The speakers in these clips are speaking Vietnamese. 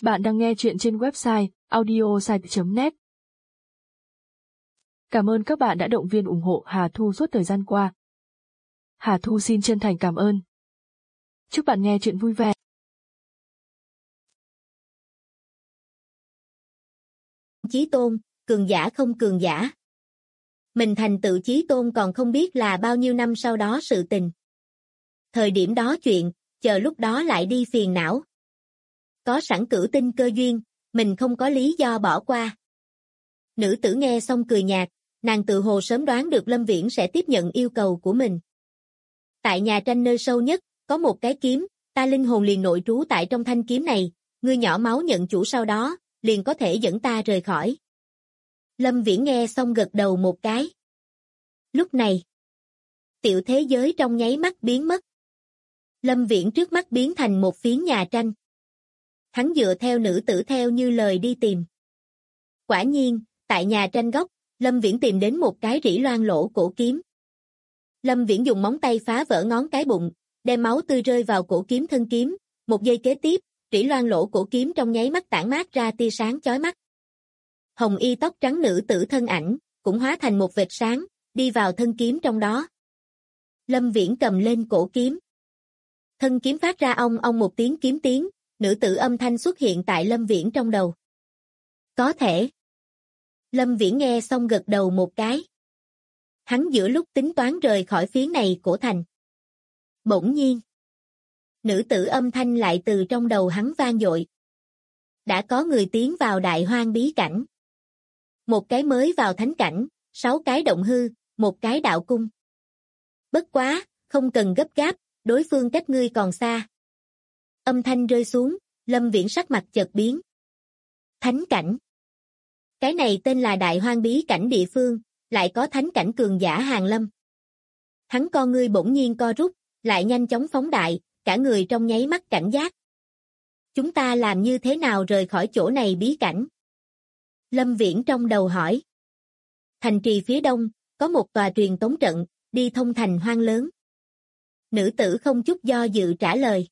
Bạn đang nghe chuyện trên website audiosite.net. Cảm ơn các bạn đã động viên ủng hộ Hà Thu suốt thời gian qua. Hà Thu xin chân thành cảm ơn. Chúc bạn nghe chuyện vui vẻ. Chí tôn, cường giả không cường giả. Mình thành tựu chí tôn còn không biết là bao nhiêu năm sau đó sự tình. Thời điểm đó chuyện, chờ lúc đó lại đi phiền não. Có sẵn cửu tinh cơ duyên, mình không có lý do bỏ qua. Nữ tử nghe xong cười nhạt, nàng tự hồ sớm đoán được Lâm Viễn sẽ tiếp nhận yêu cầu của mình. Tại nhà tranh nơi sâu nhất, có một cái kiếm, ta linh hồn liền nội trú tại trong thanh kiếm này, ngươi nhỏ máu nhận chủ sau đó, liền có thể dẫn ta rời khỏi. Lâm Viễn nghe xong gật đầu một cái. Lúc này, tiểu thế giới trong nháy mắt biến mất. Lâm Viễn trước mắt biến thành một phiến nhà tranh. Hắn dựa theo nữ tử theo như lời đi tìm. Quả nhiên, tại nhà tranh góc, Lâm Viễn tìm đến một cái rỉ loang lỗ cổ kiếm. Lâm Viễn dùng móng tay phá vỡ ngón cái bụng, đem máu tươi rơi vào cổ kiếm thân kiếm, một giây kế tiếp, rỉ loang lỗ cổ kiếm trong nháy mắt tản mát ra tia sáng chói mắt. Hồng y tóc trắng nữ tử thân ảnh, cũng hóa thành một vệt sáng, đi vào thân kiếm trong đó. Lâm Viễn cầm lên cổ kiếm. Thân kiếm phát ra ong ong một tiếng kiếm tiếng, nữ tử âm thanh xuất hiện tại Lâm Viễn trong đầu. Có thể. Lâm Viễn nghe xong gật đầu một cái. Hắn giữa lúc tính toán rời khỏi phiến này cổ thành. Bỗng nhiên, nữ tử âm thanh lại từ trong đầu hắn vang dội. Đã có người tiến vào đại hoang bí cảnh. Một cái mới vào thánh cảnh, 6 cái động hư, một cái đạo cung. Bất quá, không cần gấp gáp, đối phương cách ngươi còn xa. Âm thanh rơi xuống, Lâm Viễn sắc mặt chợt biến. Thánh cảnh. Cái này tên là đại hoang bí cảnh địa phương, lại có thánh cảnh cường giả hàng lâm. Hắn con ngươi bỗng nhiên co rút, lại nhanh chóng phóng đại, cả người trong nháy mắt cảnh giác. Chúng ta làm như thế nào rời khỏi chỗ này bí cảnh? Lâm Viễn trong đầu hỏi. Thành trì phía đông, có một tòa truyền tống trận, đi thông thành hoang lớn. Nữ tử không chút do dự trả lời.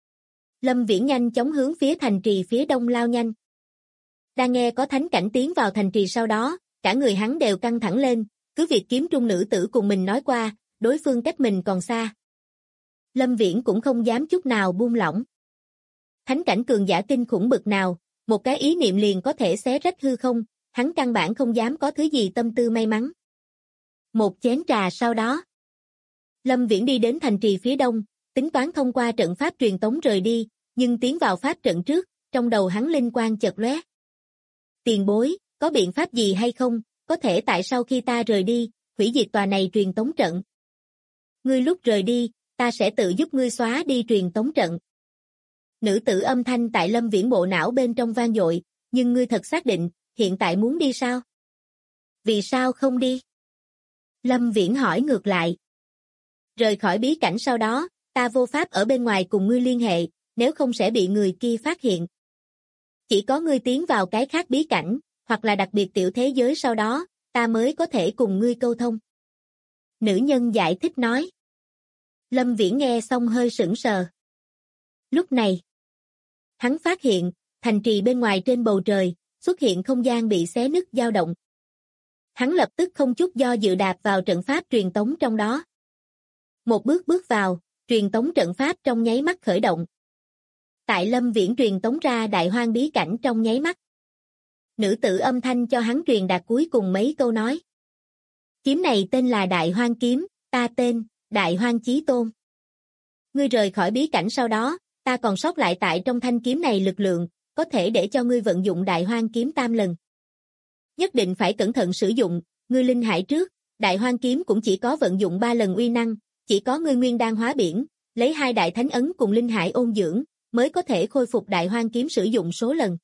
Lâm Viễn nhanh chóng hướng phía thành trì phía đông lao nhanh. Đang nghe có thánh cảnh tiến vào thành trì sau đó, cả người hắn đều căng thẳng lên, cứ việc kiếm trung nữ tử cùng mình nói qua, đối phương cách mình còn xa. Lâm Viễn cũng không dám chút nào buông lỏng. Thánh cảnh cường giả kinh khủng bực nào, một cái ý niệm liền có thể xé rách hư không, hắn căn bản không dám có thứ gì tâm tư may mắn. Một chén trà sau đó, Lâm Viễn đi đến thành trì phía đông, tính toán thông qua trận pháp truyền tống rời đi, nhưng tiến vào pháp trận trước, trong đầu hắn linh quang chợt lóe. Tiền bối, có biện pháp gì hay không, có thể tại sau khi ta rời đi, hủy diệt tòa này truyền tống trận. Ngươi lúc rời đi, ta sẽ tự giúp ngươi xóa đi truyền tống trận. Nữ tử âm thanh tại Lâm Viễn bộ não bên trong vang dội, nhưng ngươi thật xác định, hiện tại muốn đi sao? Vì sao không đi? Lâm Viễn hỏi ngược lại. Rời khỏi bí cảnh sau đó, ta vô pháp ở bên ngoài cùng ngươi liên hệ, nếu không sẽ bị người kia phát hiện. Chỉ có ngươi tiến vào cái khác bí cảnh, hoặc là đặc biệt tiểu thế giới sau đó, ta mới có thể cùng ngươi câu thông. Nữ nhân giải thích nói. Lâm Viễn nghe xong hơi sững sờ. Lúc này, hắn phát hiện, thành trì bên ngoài trên bầu trời, xuất hiện không gian bị xé nứt dao động. Hắn lập tức không chút do dự đạp vào trận pháp truyền tống trong đó. Một bước bước vào, truyền tống trận pháp trong nháy mắt khởi động. Tại Lâm Viễn truyền tống ra đại hoang bí cảnh trong nháy mắt. Nữ tử âm thanh cho hắn truyền đạt cuối cùng mấy câu nói. Kiếm này tên là Đại Hoang Kiếm, ta tên, Đại Hoang Chí Tôn. Ngươi rời khỏi bí cảnh sau đó, ta còn sót lại tại trong thanh kiếm này lực lượng, có thể để cho ngươi vận dụng Đại Hoang Kiếm tam lần. Nhất định phải cẩn thận sử dụng, ngươi linh hải trước, Đại Hoang Kiếm cũng chỉ có vận dụng 3 lần uy năng, chỉ có ngươi nguyên đan hóa biển, lấy 2 đại thánh ấn cùng linh hải ôn dưỡng, mới có thể khôi phục Đại Hoang Kiếm sử dụng số lần.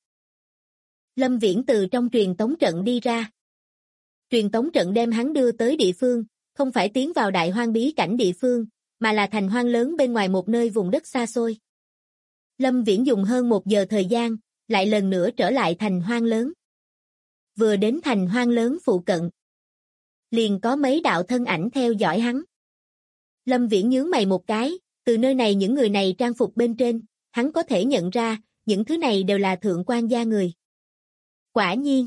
Lâm Viễn từ trong truyền tống trận đi ra. Truyền tống trận đem hắn đưa tới địa phương, không phải tiến vào đại hoang bí cảnh địa phương, mà là thành hoang lớn bên ngoài một nơi vùng đất xa xôi. Lâm Viễn dùng hơn 1 giờ thời gian, lại lần nữa trở lại thành hoang lớn. Vừa đến thành hoang lớn phụ cận, liền có mấy đạo thân ảnh theo dõi hắn. Lâm Viễn nhướng mày một cái, từ nơi này những người này trang phục bên trên, hắn có thể nhận ra, những thứ này đều là thượng quan gia người. Quả nhiên.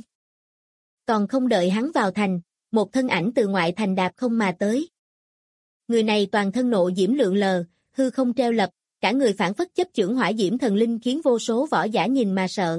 Còn không đợi hắn vào thành, một thân ảnh từ ngoại thành đạp không mà tới. Người này toàn thân nộ diễm lượn lờ, hư không treo lập, cả người phảng phất chấp chưởng hỏa diễm thần linh khiến vô số võ giả nhìn mà sợ.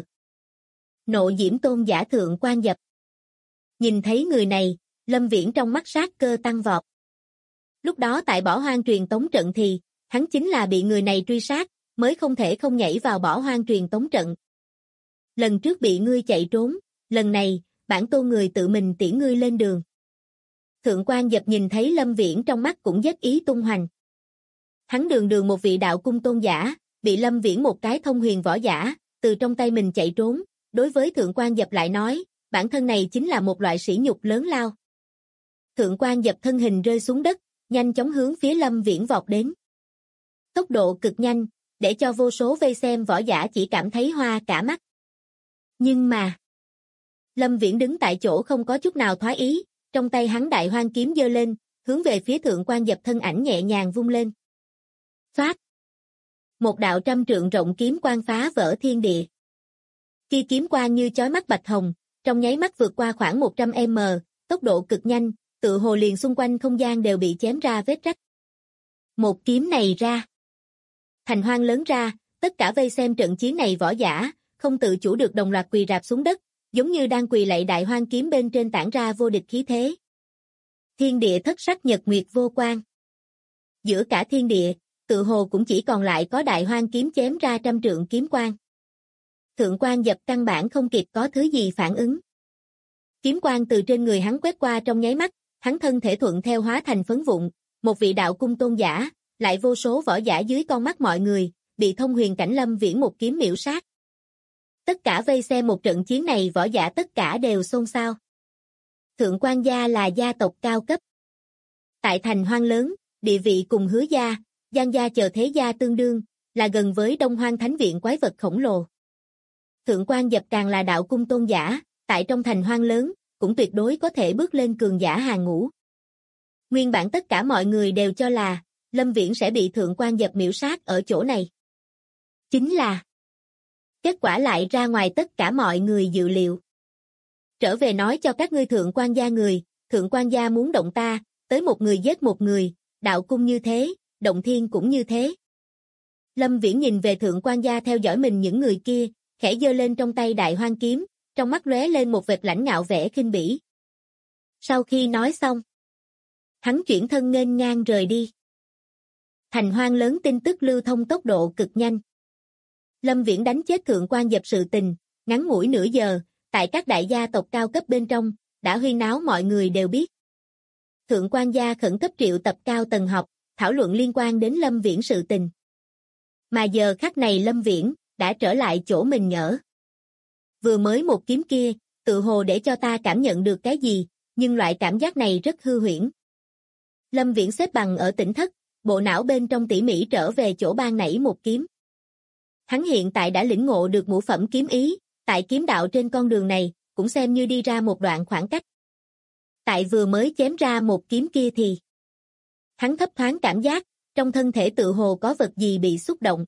Nộ diễm tôn giả thượng quan Dập. Nhìn thấy người này, Lâm Viễn trong mắt sát cơ tăng vọt. Lúc đó tại Bỏ Hoang truyền tống trận thì, hắn chính là bị người này truy sát, mới không thể không nhảy vào Bỏ Hoang truyền tống trận. Lần trước bị ngươi chạy trốn, lần này, bản tôn người tự mình tiễn ngươi lên đường. Thượng quan Dập nhìn thấy Lâm Viễn trong mắt cũng rất ý tung hoành. Hắn đường đường một vị đạo cung tôn giả, bị Lâm Viễn một cái thông huyền võ giả, từ trong tay mình chạy trốn, đối với Thượng quan Dập lại nói, bản thân này chính là một loại sỉ nhục lớn lao. Thượng quan Dập thân hình rơi xuống đất, nhanh chóng hướng phía Lâm Viễn vọt đến. Tốc độ cực nhanh, để cho vô số vây xem võ giả chỉ cảm thấy hoa cả mắt. Nhưng mà, Lâm Viễn đứng tại chỗ không có chút nào thoái ý, trong tay hắn đại hoang kiếm giơ lên, hướng về phía Thượng quan Dập thân ảnh nhẹ nhàng vung lên. Phát! Một đạo 100 trượng rộng kiếm quang phá vỡ thiên địa. Khi kiếm quang như chói mắt bạch hồng, trong nháy mắt vượt qua khoảng 100m, tốc độ cực nhanh, tự hồ liền xung quanh không gian đều bị chém ra vết rách. Một kiếm này ra. Thành hoang lớn ra, tất cả vây xem trận chiến này võ giả, không tự chủ được đồng loạt quỳ rạp xuống đất, giống như đang quỳ lạy đại hoang kiếm bên trên tản ra vô địch khí thế. Thiên địa thất sắc nhật nguyệt vô quang. Giữa cả thiên địa, tự hồ cũng chỉ còn lại có đại hoang kiếm chém ra 100 trượng kiếm quang. Thượng quan Dập căn bản không kịp có thứ gì phản ứng. Kiếm quang từ trên người hắn quét qua trong nháy mắt, hắn thân thể thuận theo hóa thành phấn vụn, một vị đạo cung tôn giả, lại vô số võ giả dưới con mắt mọi người, bị thông huyền cảnh Lâm Viễn một kiếm miểu sát. Tất cả vây xem một trận chiến này võ giả tất cả đều xôn xao. Thượng quan gia là gia tộc cao cấp. Tại thành hoang lớn, địa vị cùng Hứa gia, Giang gia chờ thế gia tương đương, là gần với Đông Hoang Thánh viện quái vật khổng lồ. Thượng quan Dập càng là đạo cung tôn giả, tại trong thành hoang lớn, cũng tuyệt đối có thể bước lên cường giả hàng ngũ. Nguyên bản tất cả mọi người đều cho là, Lâm Viễn sẽ bị Thượng quan Dập miểu sát ở chỗ này. Chính là, kết quả lại ra ngoài tất cả mọi người dự liệu. Trở về nói cho các ngươi Thượng quan gia người, Thượng quan gia muốn động ta, tới một người giết một người, đạo cung như thế, động thiên cũng như thế. Lâm Viễn nhìn về Thượng quan gia theo dõi mình những người kia, khẽ giơ lên trong tay đại hoang kiếm, trong mắt lóe lên một vệt lãnh ngạo vẻ khinh bỉ. Sau khi nói xong, hắn chuyển thân nghênh ngang rời đi. Thành hoang lớn tin tức lưu thông tốc độ cực nhanh. Lâm Viễn đánh chết Thượng quan Dập sự tình, ngắn ngủi nửa giờ, tại các đại gia tộc cao cấp bên trong, đã huyên náo mọi người đều biết. Thượng quan gia khẩn cấp triệu tập cao tầng họp, thảo luận liên quan đến Lâm Viễn sự tình. Mà giờ khắc này Lâm Viễn đã trở lại chỗ mình nhỡ. Vừa mới một kiếm kia, tự hồ để cho ta cảm nhận được cái gì, nhưng loại cảm giác này rất hư huyễn. Lâm Viễn xếp bằng ở tỉnh thất, bộ não bên trong tỉ mỉ trở về chỗ ban nãy một kiếm. Hắn hiện tại đã lĩnh ngộ được ngũ phẩm kiếm ý, tại kiếm đạo trên con đường này, cũng xem như đi ra một đoạn khoảng cách. Tại vừa mới chém ra một kiếm kia thì, hắn thấp thoáng cảm giác, trong thân thể tự hồ có vật gì bị xúc động.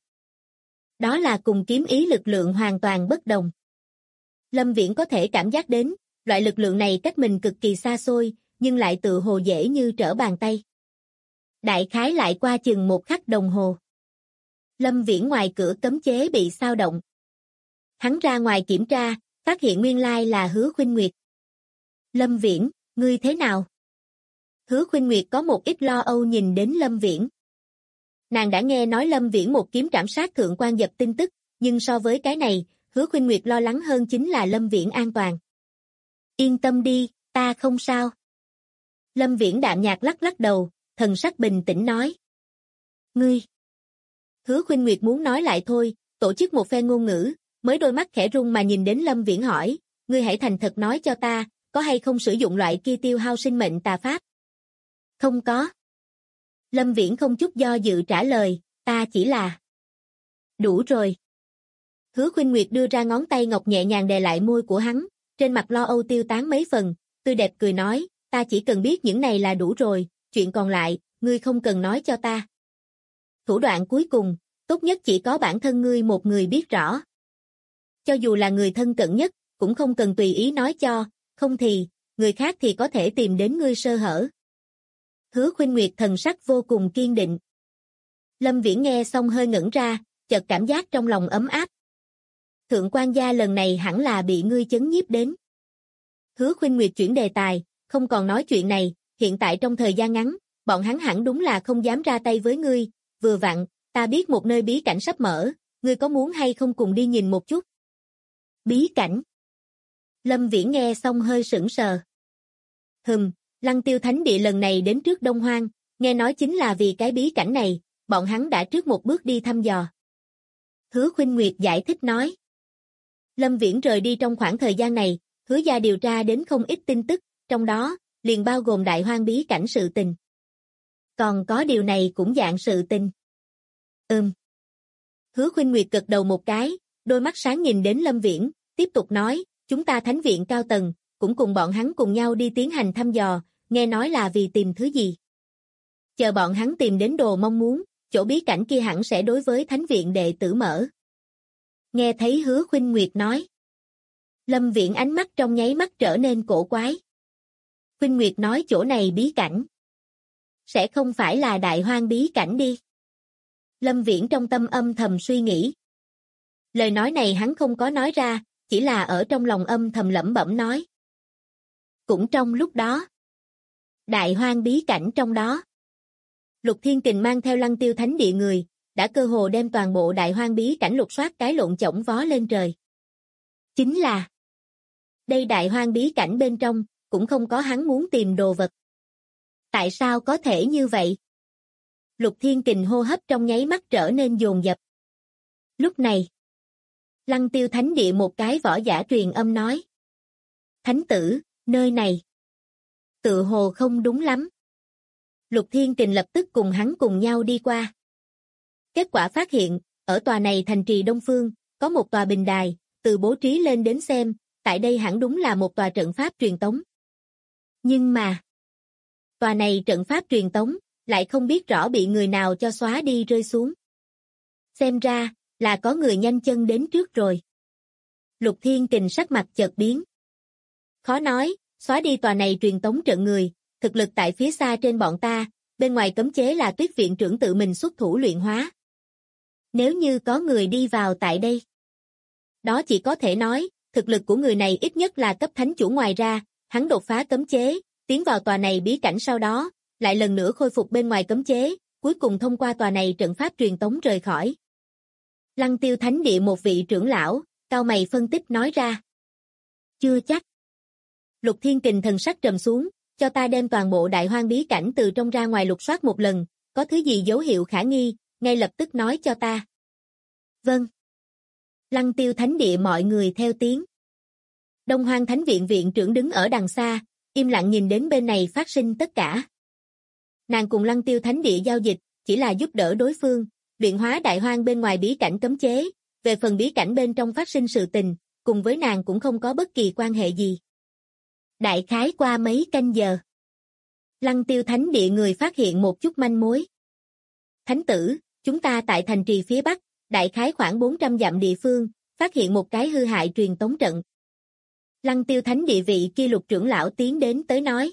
Đó là cùng kiếm ý lực lượng hoàn toàn bất đồng. Lâm Viễn có thể cảm giác đến, loại lực lượng này cách mình cực kỳ xa xôi, nhưng lại tự hồ dễ như trở bàn tay. Đại khái lại qua chừng 1 khắc đồng hồ. Lâm Viễn ngoài cửa cấm chế bị xao động. Hắn ra ngoài kiểm tra, phát hiện nguyên lai là Hứa Khuynh Nguyệt. Lâm Viễn, ngươi thế nào? Hứa Khuynh Nguyệt có một ít lo âu nhìn đến Lâm Viễn. Nàng đã nghe nói Lâm Viễn một kiếm trảm sát Thượng quan Dập tin tức, nhưng so với cái này, Hứa Khuynh Nguyệt lo lắng hơn chính là Lâm Viễn an toàn. Yên tâm đi, ta không sao. Lâm Viễn đạm nhạt lắc lắc đầu, thần sắc bình tĩnh nói. Ngươi. Hứa Khuynh Nguyệt muốn nói lại thôi, tổ chức một phen ngôn ngữ, mới đôi mắt khẽ run mà nhìn đến Lâm Viễn hỏi, ngươi hãy thành thật nói cho ta, có hay không sử dụng loại kia tiêu hao sinh mệnh tà pháp? Không có. Lâm Viễn không chút do dự trả lời, ta chỉ là... Đủ rồi. Hứa Khuynh Nguyệt đưa ra ngón tay ngọc nhẹ nhàng đè lại môi của hắn, trên mặt lo âu tiêu tán mấy phần, tươi đẹp cười nói, ta chỉ cần biết những này là đủ rồi, chuyện còn lại, ngươi không cần nói cho ta. Thủ đoạn cuối cùng, tốt nhất chỉ có bản thân ngươi một người biết rõ. cho dù là người thân cận nhất, cũng không cần tùy ý nói cho, không thì, người khác thì có thể tìm đến ngươi sơ hở. Hứa Khuynh Nguyệt thần sắc vô cùng kiên định. Lâm Viễn nghe xong hơi ngẩn ra, chợt cảm giác trong lòng ấm áp. Thượng quan gia lần này hẳn là bị ngươi chấn nhiếp đến. Hứa Khuynh Nguyệt chuyển đề tài, không còn nói chuyện này, hiện tại trong thời gian ngắn, bọn hắn hẳn đúng là không dám ra tay với ngươi, vừa vặn, ta biết một nơi bí cảnh sắp mở, ngươi có muốn hay không cùng đi nhìn một chút? Bí cảnh? Lâm Viễn nghe xong hơi sững sờ. Lăng Tiêu Thánh Địa lần này đến trước Đông Hoang, nghe nói chính là vì cái bí cảnh này, bọn hắn đã trước một bước đi thăm dò. Hứa Khuynh Nguyệt giải thích nói. Lâm Viễn rời đi trong khoảng thời gian này, Hứa gia điều tra đến không ít tin tức, trong đó, liền bao gồm Đại Hoang bí cảnh sự tình. Còn có điều này cũng dạng sự tình. Hứa Khuynh Nguyệt gật đầu một cái, đôi mắt sáng nhìn đến Lâm Viễn, tiếp tục nói, chúng ta thánh viện cao tầng, cũng cùng bọn hắn cùng nhau đi tiến hành thăm dò, nghe nói là vì tìm thứ gì. Chờ bọn hắn tìm đến đồ mong muốn, chỗ bí cảnh kia hẳn sẽ đối với thánh viện đệ tử mở. Nghe thấy Hứa Khuynh Nguyệt nói. Lâm Viễn ánh mắt trong nháy mắt trở nên cổ quái. Khuynh Nguyệt nói chỗ này bí cảnh. Sẽ không phải là Đại Hoang bí cảnh đi. Lâm Viễn trong tâm âm thầm suy nghĩ. Lời nói này hắn không có nói ra, chỉ là ở trong lòng âm thầm lẩm bẩm nói. Cũng trong lúc đó. Đại Hoang bí cảnh trong đó. Lục Thiên Kình mang theo Lăng Tiêu Thánh Địa người, đã cơ hồ đem toàn bộ Đại Hoang bí cảnh lục soát cái lộn chổng vó lên trời. Chính là đây Đại Hoang bí cảnh bên trong, cũng không có hắn muốn tìm đồ vật. Tại sao có thể như vậy? Lục Thiên Kình hô hấp trong nháy mắt trở nên dồn dập. Lúc này, Lăng Tiêu Thánh Địa một cái võ giả truyền âm nói. Thánh tử, nơi này tự hồ không đúng lắm. Lục Thiên Kình lập tức cùng hắn cùng nhau đi qua. Kết quả phát hiện, ở tòa này thành trì Đông Phương, có một tòa bình đài, từ bố trí lên đến xem, tại đây hẳn đúng là một tòa trận pháp truyền tống. Nhưng mà, tòa này trận pháp truyền tống, lại không biết rõ bị người nào cho xóa đi rơi xuống. Xem ra, là có người nhanh chân đến trước rồi. Lục Thiên Kình sắc mặt chợt biến. Khó nói, xóa đi tòa này truyền tống trận người, thực lực tại phía xa trên bọn ta, bên ngoài cấm chế là Tuyết viện trưởng tự mình xuất thủ luyện hóa. Nếu như có người đi vào tại đây, đó chỉ có thể nói, thực lực của người này ít nhất là cấp thánh chủ, ngoài ra, hắn đột phá cấm chế, tiến vào tòa này bí cảnh sau đó, lại lần nữa khôi phục bên ngoài cấm chế, cuối cùng thông qua tòa này trận pháp truyền tống rời khỏi. Lăng Tiêu Thánh Địa một vị trưởng lão, cau mày phân tích nói ra. Chưa chắc. Lục Thiên Kình thần sắc trầm xuống, cho ta đem toàn bộ Đại Hoang bí cảnh từ trong ra ngoài lục soát một lần, có thứ gì dấu hiệu khả nghi, ngay lập tức nói cho ta. Vâng. Lăng Tiêu Thánh Địa mọi người theo tiếng. Đông Hoang Thánh Viện viện trưởng đứng ở đằng xa, im lặng nhìn đến bên này phát sinh tất cả. Nàng cùng Lăng Tiêu Thánh Địa giao dịch, chỉ là giúp đỡ đối phương, luyện hóa Đại Hoang bên ngoài bí cảnh cấm chế, về phần bí cảnh bên trong phát sinh sự tình, cùng với nàng cũng không có bất kỳ quan hệ gì. Đại khái qua mấy canh giờ, Lăng Tiêu Thánh Địa người phát hiện một chút manh mối. Thánh tử, chúng ta tại thành trì phía Bắc, đại khái khoảng 400 dặm địa phương, phát hiện một cái hư hại truyền tống trận. Lăng Tiêu Thánh Địa vị kia Lục trưởng lão tiến đến tới nói.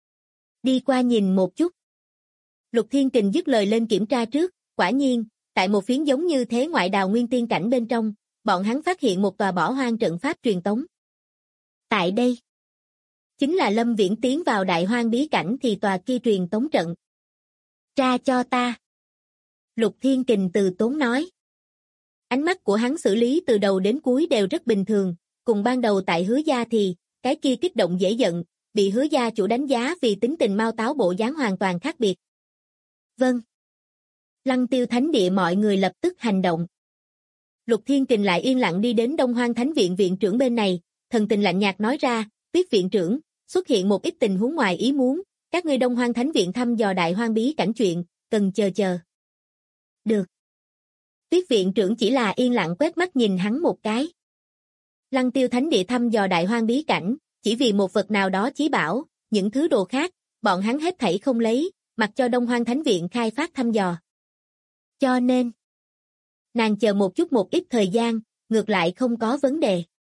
Đi qua nhìn một chút. Lục Thiên Kình dứt lời lên kiểm tra trước, quả nhiên, tại một phiến giống như thế ngoại đào nguyên tiên cảnh bên trong, bọn hắn phát hiện một tòa bỏ hoang trận pháp truyền tống. Tại đây, chính là Lâm Viễn tiến vào Đại Hoang bí cảnh thì tòa kia truyền tống trận. Tra cho ta. Lục Thiên Kình từ tốn nói. Ánh mắt của hắn xử lý từ đầu đến cuối đều rất bình thường, cùng ban đầu tại Hứa gia thì, cái kia kích động dễ giận, bị Hứa gia chủ đánh giá vì tính tình mau táo bộ dáng hoàn toàn khác biệt. Vâng. Lăng Tiêu Thánh Địa mọi người lập tức hành động. Lục Thiên Kình lại yên lặng đi đến Đông Hoang Thánh Viện viện trưởng bên này, thần tình lạnh nhạt nói ra, Tuyết viện trưởng, xuất hiện một ít tình huống ngoài ý muốn, các ngươi Đông Hoang Thánh Viện thăm dò Đại Hoang bí cảnh chuyện, cần chờ. Được. Tuyết viện trưởng chỉ là yên lặng quét mắt nhìn hắn một cái. Lăng Tiêu Thánh Địa thăm dò Đại Hoang bí cảnh, chỉ vì một vật nào đó chí bảo, những thứ đồ khác, bọn hắn hết thảy không lấy, mặc cho Đông Hoang Thánh Viện khai phát thăm dò. Cho nên, nàng chờ một chút một ít thời gian, ngược lại không có vấn đề.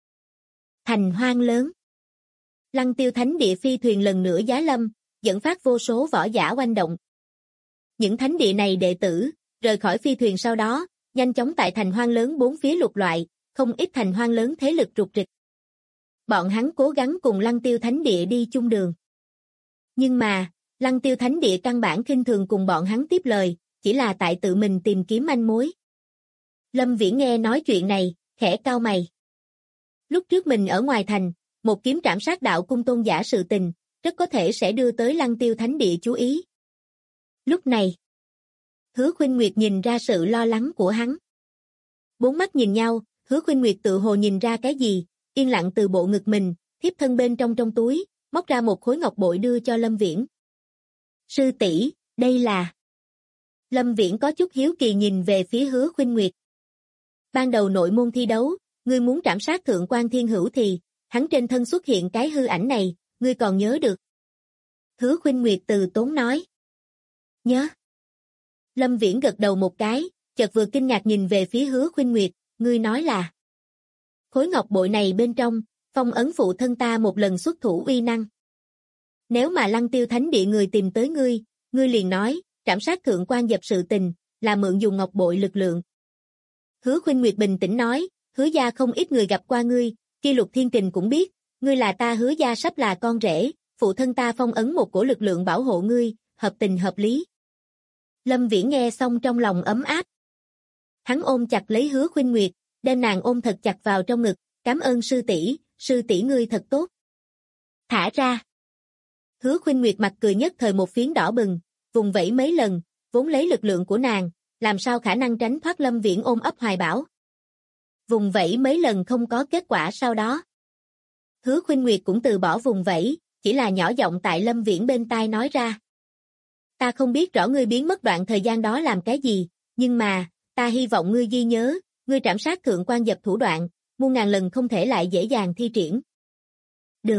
Thành hoang lớn. Lăng Tiêu thánh địa phi thuyền lần nữa giá lâm, dẫn phát vô số võ giả oanh động. Những thánh địa này đệ tử, rời khỏi phi thuyền sau đó, nhanh chóng tại thành hoang lớn bốn phía lục loại, không ít thành hoang lớn thế lực rục rịch. Bọn hắn cố gắng cùng Lăng Tiêu thánh địa đi chung đường. Nhưng mà, Lăng Tiêu thánh địa căn bản khinh thường cùng bọn hắn tiếp lời, chỉ là tại tự mình tìm kiếm manh mối. Lâm Viễn nghe nói chuyện này, khẽ cau mày. Lúc trước mình ở ngoài thành, một kiếm trảm sát đạo cung tôn giả sự tình, rất có thể sẽ đưa tới Lăng Tiêu thánh địa chú ý. Lúc này, Hứa Khuynh Nguyệt nhìn ra sự lo lắng của hắn. Bốn mắt nhìn nhau, Hứa Khuynh Nguyệt tự hồ nhìn ra cái gì, yên lặng từ bộ ngực mình, thiếp thân bên trong túi, móc ra một khối ngọc bội đưa cho Lâm Viễn. Sư tỷ, đây là... Lâm Viễn có chút hiếu kỳ nhìn về phía Hứa Khuynh Nguyệt. Ban đầu nội môn thi đấu, ngươi muốn trảm sát Thượng Quan Thiên Hữu thì, hắn trên thân xuất hiện cái hư ảnh này, ngươi còn nhớ được. Hứa Khuynh Nguyệt từ tốn nói. Nhớ. Lâm Viễn gật đầu một cái, chợt vừa kinh ngạc nhìn về phía Hứa Khuynh Nguyệt, ngươi nói là. Khối ngọc bội này bên trong, phong ấn phụ thân ta một lần xuất thủ uy năng. Nếu mà Lăng Tiêu thánh địa người tìm tới ngươi, ngươi liền nói, trảm sát Thượng Quan Dập sự tình, là mượn dùng ngọc bội lực lượng. Hứa Khuynh Nguyệt bình tĩnh nói, Hứa gia không ít người gặp qua ngươi, Kia Lục Thiên Kình cũng biết, ngươi là ta Hứa gia sắp là con rể, phụ thân ta phong ấn một cổ lực lượng bảo hộ ngươi, hợp tình hợp lý. Lâm Viễn nghe xong trong lòng ấm áp. Hắn ôm chặt lấy Hứa Khuynh Nguyệt, đem nàng ôm thật chặt vào trong ngực, cảm ơn sư tỷ ngươi thật tốt. Thả ra. Hứa Khuynh Nguyệt mặt cười nhất thời một phiến đỏ bừng, vùng vẫy mấy lần, vốn lấy lực lượng của nàng, làm sao khả năng tránh thoát Lâm Viễn ôm ấp hoài bão. Vùng vẫy mấy lần không có kết quả sau đó. Hứa Khuynh Nguyệt cũng từ bỏ vùng vẫy, chỉ là nhỏ giọng tại Lâm Viễn bên tai nói ra. Ta không biết rõ ngươi biến mất đoạn thời gian đó làm cái gì, nhưng mà, ta hy vọng ngươi ghi nhớ, ngươi trảm sát Thượng Quan Dập thủ đoạn, muôn ngàn lần không thể lại dễ dàng thi triển. Được.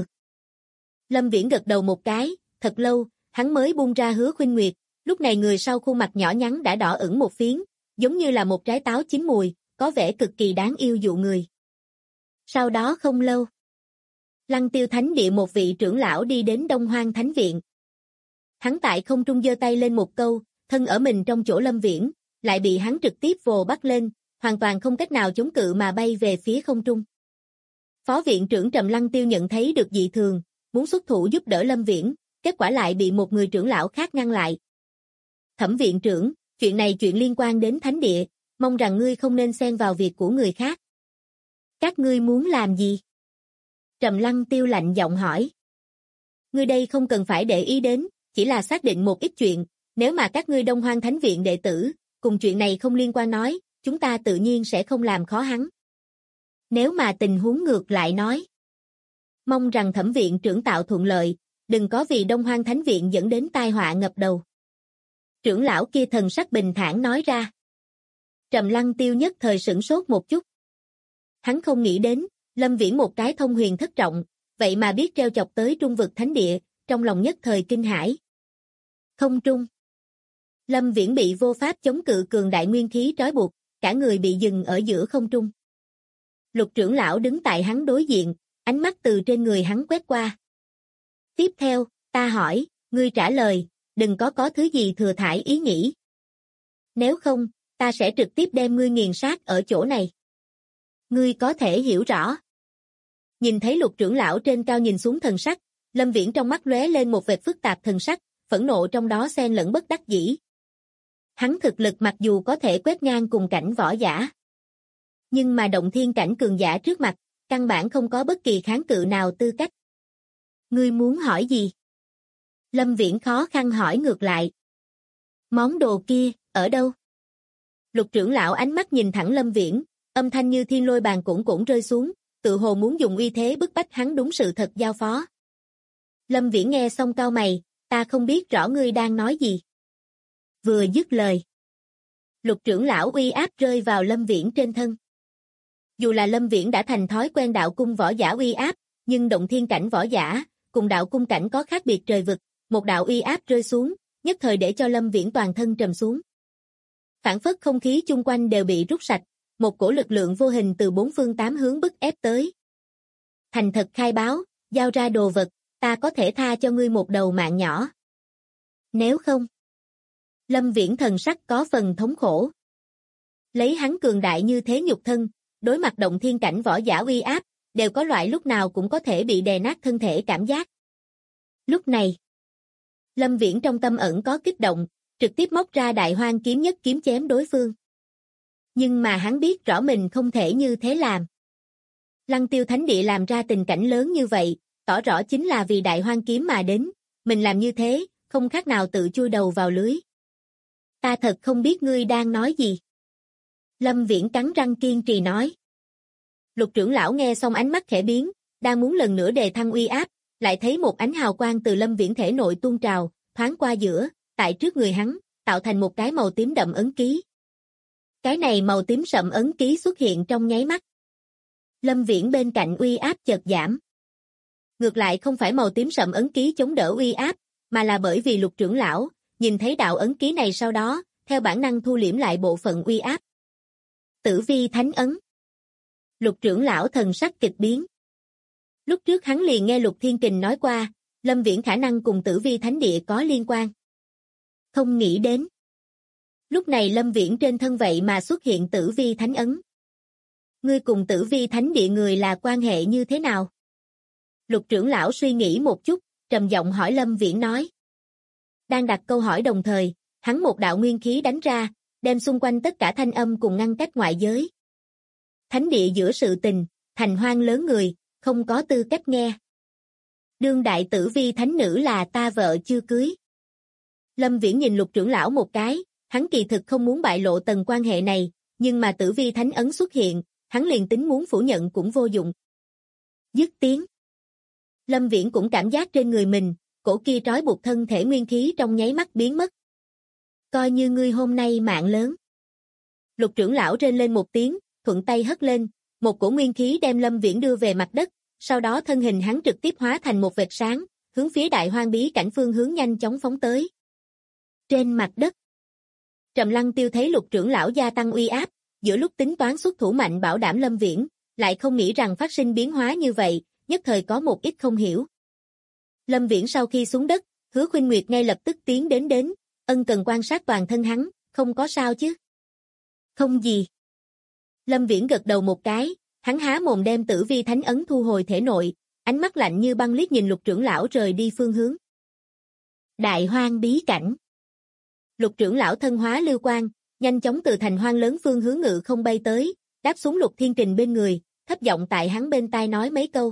Lâm Viễn gật đầu một cái, thật lâu, hắn mới buông ra Hứa Khuynh Nguyệt, lúc này người sau khuôn mặt nhỏ nhắn đã đỏ ửng một phiến, giống như là một trái táo chín mùi, có vẻ cực kỳ đáng yêu dụ người. Sau đó không lâu, Lăng Tiêu thánh địa một vị trưởng lão đi đến Đông Hoang Thánh Viện. Hắn tại không trung giơ tay lên một câu, thân ở mình trong chỗ Lâm Viễn, lại bị hắn trực tiếp vồ bắt lên, hoàn toàn không cách nào chống cự mà bay về phía không trung. Phó viện trưởng Trầm Lăng Tiêu nhận thấy được dị thường, muốn xuất thủ giúp đỡ Lâm Viễn, kết quả lại bị một người trưởng lão khác ngăn lại. Thẩm viện trưởng, chuyện này chuyện liên quan đến thánh địa, mong rằng ngươi không nên xen vào việc của người khác. Các ngươi muốn làm gì? Trầm Lăng Tiêu lạnh giọng hỏi. Ngươi đây không cần phải để ý đến, chỉ là xác định một ít chuyện, nếu mà các ngươi Đông Hoang Thánh Viện đệ tử, cùng chuyện này không liên quan nói, chúng ta tự nhiên sẽ không làm khó hắn. Nếu mà tình huống ngược lại nói, mong rằng Thẩm viện trưởng tạo thuận lợi, đừng có vì Đông Hoang Thánh Viện dẫn đến tai họa ngập đầu. Trưởng lão kia thần sắc bình thản nói ra. Trầm Lăng Tiêu nhất thời sửng sốt một chút. Hắn không nghĩ đến, Lâm Viễn một cái thông huyền thất trọng, vậy mà biết treo chọc tới trung vực thánh địa, trong lòng nhất thời kinh hãi. Không trung. Lâm Viễn bị vô pháp chống cự cường đại nguyên khí trói buộc, cả người bị dừng ở giữa không trung. Lục trưởng lão đứng tại hắn đối diện, ánh mắt từ trên người hắn quét qua. Tiếp theo, ta hỏi, ngươi trả lời, đừng có thứ gì thừa thãi ý nghĩ. Nếu không, ta sẽ trực tiếp đem ngươi nghiền sát ở chỗ này. Ngươi có thể hiểu rõ. Nhìn thấy Lục trưởng lão trên cao nhìn xuống thần sắc, Lâm Viễn trong mắt lóe lên một vệt phức tạp thần sắc, phẫn nộ trong đó xen lẫn bất đắc dĩ. Hắn thực lực mặc dù có thể quét ngang cùng cảnh võ giả, nhưng mà động thiên cảnh cường giả trước mặt, căn bản không có bất kỳ kháng cự nào tư cách. Ngươi muốn hỏi gì? Lâm Viễn khó khăn hỏi ngược lại. Món đồ kia, ở đâu? Lục trưởng lão ánh mắt nhìn thẳng Lâm Viễn, âm thanh như thiên lôi bàn cổn rơi xuống, tự hồ muốn dùng uy thế bức bách hắn đúng sự thật giao phó. Lâm Viễn nghe xong cau mày, ta không biết rõ ngươi đang nói gì. Vừa dứt lời, Lục trưởng lão uy áp rơi vào Lâm Viễn trên thân. Dù là Lâm Viễn đã thành thói quen đạo cung võ giả uy áp, nhưng động thiên cảnh võ giả, cùng đạo cung cảnh có khác biệt trời vực, một đạo uy áp rơi xuống, nhất thời để cho Lâm Viễn toàn thân trầm xuống. Phản phất không khí chung quanh đều bị rút sạch, một cổ lực lượng vô hình từ bốn phương tám hướng bức ép tới. Thành thật khai báo, giao ra đồ vật, ta có thể tha cho ngươi một đầu mạng nhỏ. Nếu không, Lâm Viễn thần sắc có phần thống khổ. Lấy hắn cường đại như thế nhục thân, đối mặt động thiên cảnh võ giả uy áp, đều có loại lúc nào cũng có thể bị đè nát thân thể cảm giác. Lúc này, Lâm Viễn trong tâm ẩn có kích động, trực tiếp móc ra Đại Hoang kiếm nhất kiếm chém đối phương. Nhưng mà hắn biết rõ mình không thể như thế làm. Lăng Tiêu Thánh Địa làm ra tình cảnh lớn như vậy, tỏ rõ chính là vì Đại Hoang kiếm mà đến, mình làm như thế, không khác nào tự chui đầu vào lưới. Ta thật không biết ngươi đang nói gì. Lâm Viễn cắn răng kiên trì nói. Lục trưởng lão nghe xong ánh mắt khẽ biến, đang muốn lần nữa đề thăng uy áp, lại thấy một ánh hào quang từ Lâm Viễn thể nội tuôn trào, thoáng qua giữa, tại trước người hắn, tạo thành một cái màu tím đậm ấn ký. Cái này màu tím sậm ấn ký xuất hiện trong nháy mắt. Lâm Viễn bên cạnh uy áp chợt giảm. Ngược lại không phải màu tím sậm ấn ký chống đỡ uy áp, mà là bởi vì Lục trưởng lão nhìn thấy đạo ấn ký này sau đó, theo bản năng thu liễm lại bộ phận uy áp. Tử vi thánh ấn. Lục trưởng lão thần sắc kịch biến. Lúc trước hắn liền nghe Lục Thiên Kình nói qua, Lâm Viễn khả năng cùng Tử Vi Thánh Địa có liên quan. Không nghĩ đến. Lúc này Lâm Viễn trên thân vậy mà xuất hiện Tử Vi Thánh ấn. Ngươi cùng Tử Vi Thánh Địa người là quan hệ như thế nào? Lục trưởng lão suy nghĩ một chút, trầm giọng hỏi Lâm Viễn nói. Đang đặt câu hỏi đồng thời, hắn một đạo nguyên khí đánh ra, đem xung quanh tất cả thanh âm cùng ngăn cách ngoại giới. Thánh địa giữa sự tình, thành hoang lớn người, không có tư cách nghe. Đương đại Tử Vi thánh nữ là ta vợ chưa cưới. Lâm Viễn nhìn Lục trưởng lão một cái, hắn kỳ thực không muốn bại lộ tầng quan hệ này, nhưng mà Tử Vi thánh ấn xuất hiện, hắn liền tính muốn phủ nhận cũng vô dụng. Dứt tiếng. Lâm Viễn cũng cảm giác trên người mình, cổ kia trói buộc thân thể nguyên khí trong nháy mắt biến mất. Coi như ngươi hôm nay mạng lớn. Lục trưởng lão rên lên một tiếng, thuận tay hất lên, một cổ nguyên khí đem Lâm Viễn đưa về mặt đất, sau đó thân hình hắn trực tiếp hóa thành một vệt sáng, hướng phía Đại Hoang bí cảnh phương hướng nhanh chóng phóng tới. Trên mặt đất, Trầm Lăng Tiêu thấy Lục trưởng lão gia tăng uy áp, giữa lúc tính toán xuất thủ mạnh bảo đảm Lâm Viễn, lại không nghĩ rằng phát sinh biến hóa như vậy, nhất thời có một ít không hiểu. Lâm Viễn sau khi xuống đất, Hứa Khuynh Nguyệt ngay lập tức tiến đến, ân cần quan sát toàn thân hắn, không có sao chứ? Không gì. Lâm Viễn gật đầu một cái, hắn há mồm đem Tử Vi thánh ấn thu hồi thể nội, ánh mắt lạnh như băng liếc nhìn Lục trưởng lão rời đi phương hướng. Đại Hoang bí cảnh. Lục trưởng lão thân hóa lưu quang, nhanh chóng từ thành hoang lớn phương hướng ngự không bay tới, đáp xuống Lục Thiên Kình bên người, thấp giọng tại hắn bên tai nói mấy câu.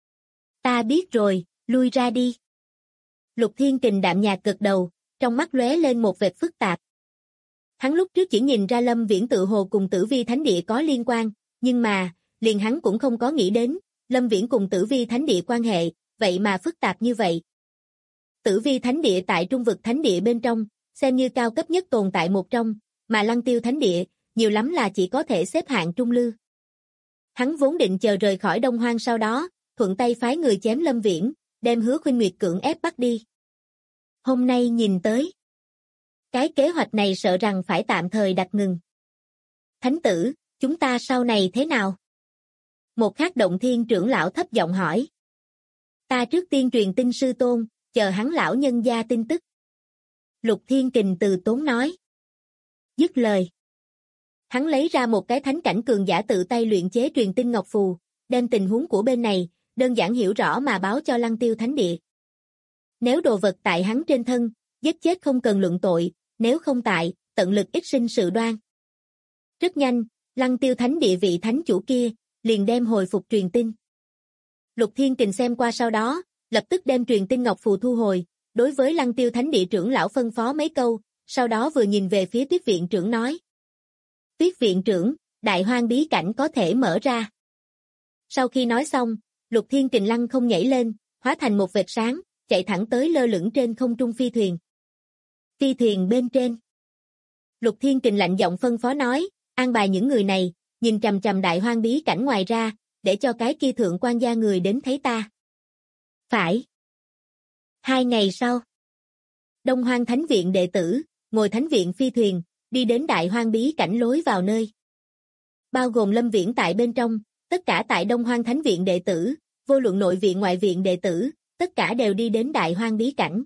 Ta biết rồi, lui ra đi. Lục Thiên Kình đạm nhạt gật đầu, trong mắt lóe lên một vệt phức tạp. Hắn lúc trước chỉ nhìn ra Lâm Viễn tự hồ cùng Tử Vi Thánh Địa có liên quan, nhưng mà, liền hắn cũng không có nghĩ đến, Lâm Viễn cùng Tử Vi Thánh Địa quan hệ, vậy mà phức tạp như vậy. Tử Vi Thánh Địa tại Trung vực Thánh Địa bên trong, xem như cao cấp nhất tồn tại một trong, mà Lăng Tiêu Thánh Địa, nhiều lắm là chỉ có thể xếp hạng trung lưu. Hắn vốn định chờ rời khỏi Đông Hoang sau đó, thuận tay phái người chém Lâm Viễn, đem Hứa Khuynh Nguyệt cưỡng ép bắt đi. Hôm nay nhìn tới, cái kế hoạch này sợ rằng phải tạm thời đặt ngừng. Thánh tử, chúng ta sau này thế nào? Một khắc động thiên trưởng lão thấp giọng hỏi. Ta trước tiên truyền tin sư tôn, chờ hắn lão nhân gia tin tức. Lục Thiên Kình từ tốn nói. Dứt lời. Hắn lấy ra một cái thánh cảnh cường giả tự tay luyện chế truyền tin ngọc phù, đem tình huống của bên này, đơn giản hiểu rõ mà báo cho Lăng Tiêu Thánh Địa. Nếu đồ vật tại hắn trên thân, giết chết không cần luận tội, nếu không tại, tận lực ít sinh sự đoan. Rất nhanh, Lăng Tiêu Thánh Địa vị thánh chủ kia, liền đem hồi phục truyền tin. Lục Thiên Kình xem qua sau đó, lập tức đem truyền tin ngọc phù thu hồi, đối với Lăng Tiêu Thánh Địa trưởng lão phân phó mấy câu, sau đó vừa nhìn về phía Tuyết viện trưởng nói. Tuyết viện trưởng, Đại Hoang bí cảnh có thể mở ra. Sau khi nói xong, Lục Thiên Kình lăng không nhảy lên, hóa thành một vệt sáng, chạy thẳng tới lơ lửng trên không trung phi thuyền. Phi thuyền bên trên. Lục Thiên Kình lạnh giọng phân phó nói, an bài những người này, nhìn chằm chằm Đại Hoang bí cảnh ngoài ra, để cho cái kia thượng quan gia người đến thấy ta. Phải. 2 ngày sau, Đông Hoang Thánh viện đệ tử, ngồi Thánh viện phi thuyền, đi đến Đại Hoang bí cảnh lối vào nơi. bao gồm Lâm Viễn tại bên trong, tất cả tại Đông Hoang Thánh Viện đệ tử, vô luận nội viện ngoại viện đệ tử, tất cả đều đi đến Đại Hoang bí cảnh.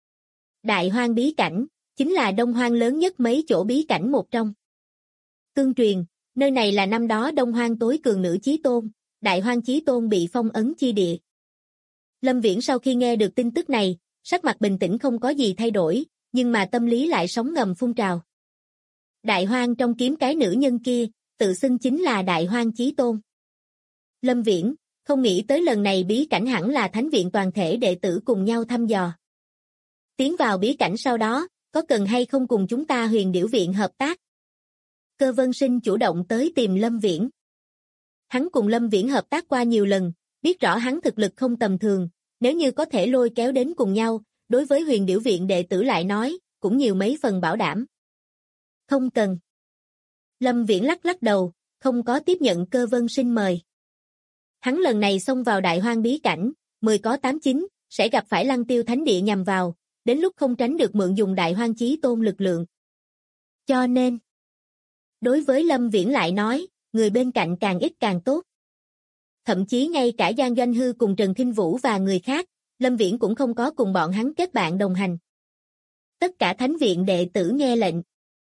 Đại Hoang bí cảnh, chính là Đông Hoang lớn nhất mấy chỗ bí cảnh một trong. Tương truyền, nơi này là năm đó Đông Hoang tối cường nữ chí tôn, Đại Hoang chí tôn bị phong ấn chi địa. Lâm Viễn sau khi nghe được tin tức này, sắc mặt bình tĩnh không có gì thay đổi, nhưng mà tâm lý lại sóng ngầm phun trào. Đại Hoang trong kiếm cái nữ nhân kia, tự xưng chính là Đại Hoang chí tôn. Lâm Viễn, không nghĩ tới lần này bí cảnh hẳn là Thánh Viện toàn thể đệ tử cùng nhau thăm dò. Tiến vào bí cảnh sau đó, có cần hay không cùng chúng ta Huyền Điểu Viện hợp tác? Cơ Vân Sinh chủ động tới tìm Lâm Viễn. Hắn cùng Lâm Viễn hợp tác qua nhiều lần, biết rõ hắn thực lực không tầm thường, nếu như có thể lôi kéo đến cùng nhau, đối với Huyền Điểu Viện đệ tử lại nói, cũng nhiều mấy phần bảo đảm. Không cần. Lâm Viễn lắc lắc đầu, không có tiếp nhận Cơ Vân Sinh mời. Hắn lần này xông vào Đại Hoang bí cảnh, 10 có 8 9, sẽ gặp phải Lăng Tiêu Thánh Địa nhằm vào, đến lúc không tránh được mượn dùng Đại Hoang chí tôn lực lượng. Cho nên, đối với Lâm Viễn lại nói, người bên cạnh càng ít càng tốt. Thậm chí ngay cả Giang Doanh Hư cùng Trần Thinh Vũ và người khác, Lâm Viễn cũng không có cùng bọn hắn kết bạn đồng hành. Tất cả Thánh Viện đệ tử nghe lệnh.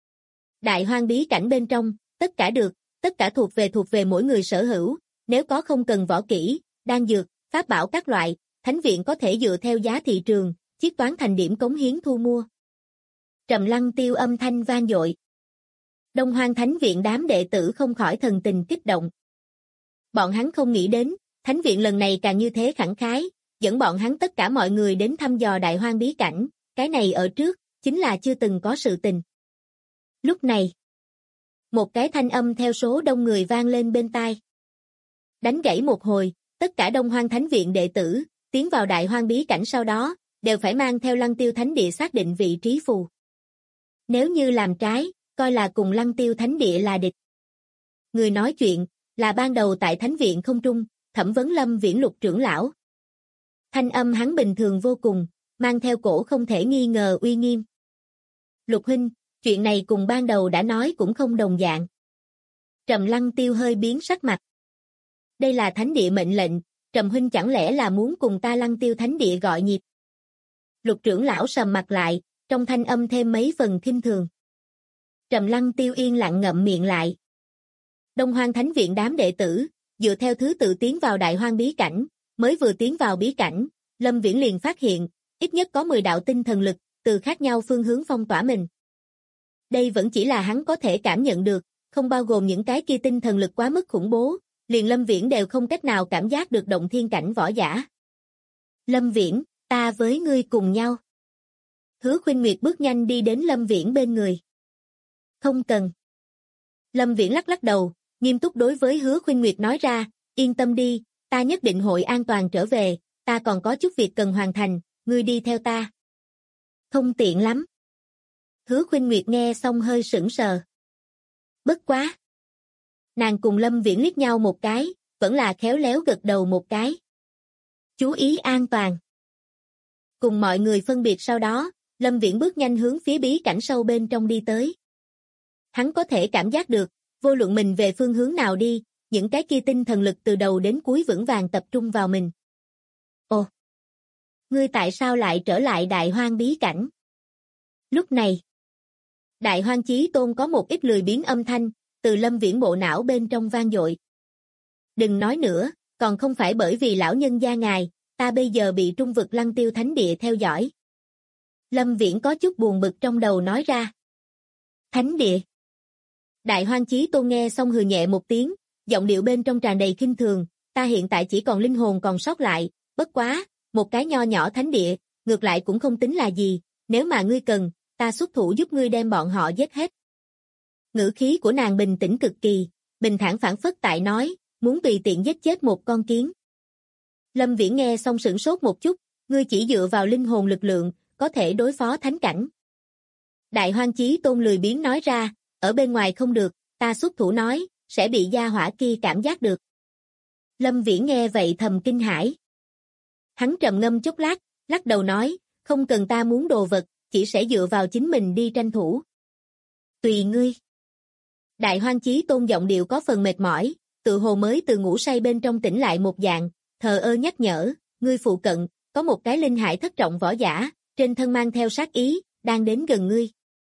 Đại Hoang bí cảnh bên trong, tất cả được, tất cả thuộc về mỗi người sở hữu, nếu có không cần võ kỹ, đan dược, pháp bảo các loại, Thánh Viện có thể dựa theo giá thị trường, chiết toán thành điểm cống hiến thu mua. Trầm Lăng Tiêu âm thanh vang dội. Đông Hoang Thánh Viện đám đệ tử không khỏi thần tình kích động. Bọn hắn không nghĩ đến, Thánh Viện lần này càng như thế khẳng khái, dẫn bọn hắn tất cả mọi người đến thăm dò Đại Hoang bí cảnh, cái này ở trước, chính là chưa từng có sự tình. Lúc này, một cái thanh âm theo số đông người vang lên bên tai. Đánh gãy một hồi, tất cả Đông Hoang Thánh Viện đệ tử, tiến vào Đại Hoang bí cảnh sau đó, đều phải mang theo Lăng Tiêu Thánh Địa xác định vị trí phù. Nếu như làm trái, coi là cùng Lăng Tiêu Thánh Địa là địch. Người nói chuyện, là ban đầu tại Thánh Viện không trung, thẩm vấn Lâm Viễn Lục trưởng lão. Thanh âm hắn bình thường vô cùng, mang theo cổ không thể nghi ngờ uy nghiêm. Lục huynh, chuyện này cùng ban đầu đã nói cũng không đồng dạng. Trầm Lăng Tiêu hơi biến sắc mặt. Đây là Thánh Địa mệnh lệnh, Trầm huynh chẳng lẽ là muốn cùng ta Lăng Tiêu Thánh Địa gọi nhịp? Lục trưởng lão sầm mặt lại, trong thanh âm thêm mấy phần khinh thường. Trầm Lăng Tiêu yên lặng ngậm miệng lại. Đông Hoang Thánh Viện đám đệ tử, dựa theo thứ tự tiến vào Đại Hoang bí cảnh, mới vừa tiến vào bí cảnh, Lâm Viễn liền phát hiện, ít nhất có 10 đạo tinh thần lực, từ khác nhau phương hướng phong tỏa mình. Đây vẫn chỉ là hắn có thể cảm nhận được, không bao gồm những cái kia tinh thần lực quá mức khủng bố, liền Lâm Viễn đều không cách nào cảm giác được động thiên cảnh võ giả. Lâm Viễn, ta với ngươi cùng nhau. Hứa Khuynh Nguyệt bước nhanh đi đến Lâm Viễn bên người. Không cần. Lâm Viễn lắc lắc đầu, nghiêm túc đối với Hứa Khuynh Nguyệt nói ra, yên tâm đi, ta nhất định hội an toàn trở về, ta còn có chút việc cần hoàn thành, ngươi đi theo ta. Không tiện lắm. Hứa Khuynh Nguyệt nghe xong hơi sững sờ. Bất quá. Nàng cùng Lâm Viễn liếc nhau một cái, vẫn là khéo léo gật đầu một cái. Chú ý an toàn. Cùng mọi người phân biệt sau đó, Lâm Viễn bước nhanh hướng phía bí cảnh sâu bên trong đi tới. Hắn có thể cảm giác được, vô luận mình về phương hướng nào đi, những cái kia tinh thần lực từ đầu đến cuối vững vàng tập trung vào mình. Ồ! Ngươi tại sao lại trở lại Đại Hoang bí cảnh? Lúc này, Đại Hoang Chí Tôn có một ít lười biếng âm thanh, từ Lâm Viễn bộ não bên trong vang dội. Đừng nói nữa, còn không phải bởi vì lão nhân gia ngài, ta bây giờ bị Trung vực Lăng Tiêu Thánh Địa theo dõi. Lâm Viễn có chút buồn bực trong đầu nói ra. Thánh Địa. Đại Hoang Chí Tôn nghe xong hừ nhẹ một tiếng, giọng điệu bên trong tràn đầy khinh thường, ta hiện tại chỉ còn linh hồn còn sót lại, bất quá, một cái nho nhỏ thánh địa, ngược lại cũng không tính là gì, nếu mà ngươi cần, ta xuất thủ giúp ngươi đem bọn họ giết hết. Ngữ khí của nàng bình tĩnh cực kỳ, bình thản phảng phất tại nói, muốn tùy tiện giết chết một con kiến. Lâm Viễn nghe xong sửng sốt một chút, ngươi chỉ dựa vào linh hồn lực lượng, có thể đối phó thánh cảnh. Đại Hoang Chí Tôn lười biếng nói ra, ở bên ngoài không được, ta xuất thủ nói, sẽ bị gia hỏa kia cảm giác được. Lâm Viễn nghe vậy thầm kinh hãi. Hắn trầm ngâm chốc lát, lắc đầu nói, không cần ta muốn đồ vật, chỉ sẽ dựa vào chính mình đi tranh thủ. Tùy ngươi. Đại Hoang Chí Tôn giọng điệu có phần mệt mỏi, tự hồ mới từ ngủ say bên trong tỉnh lại một dạng, thờ ơ nhắc nhở, ngươi phụ cận, có một cái linh hải thất trọng võ giả, trên thân mang theo sát ý, đang đến gần ngươi.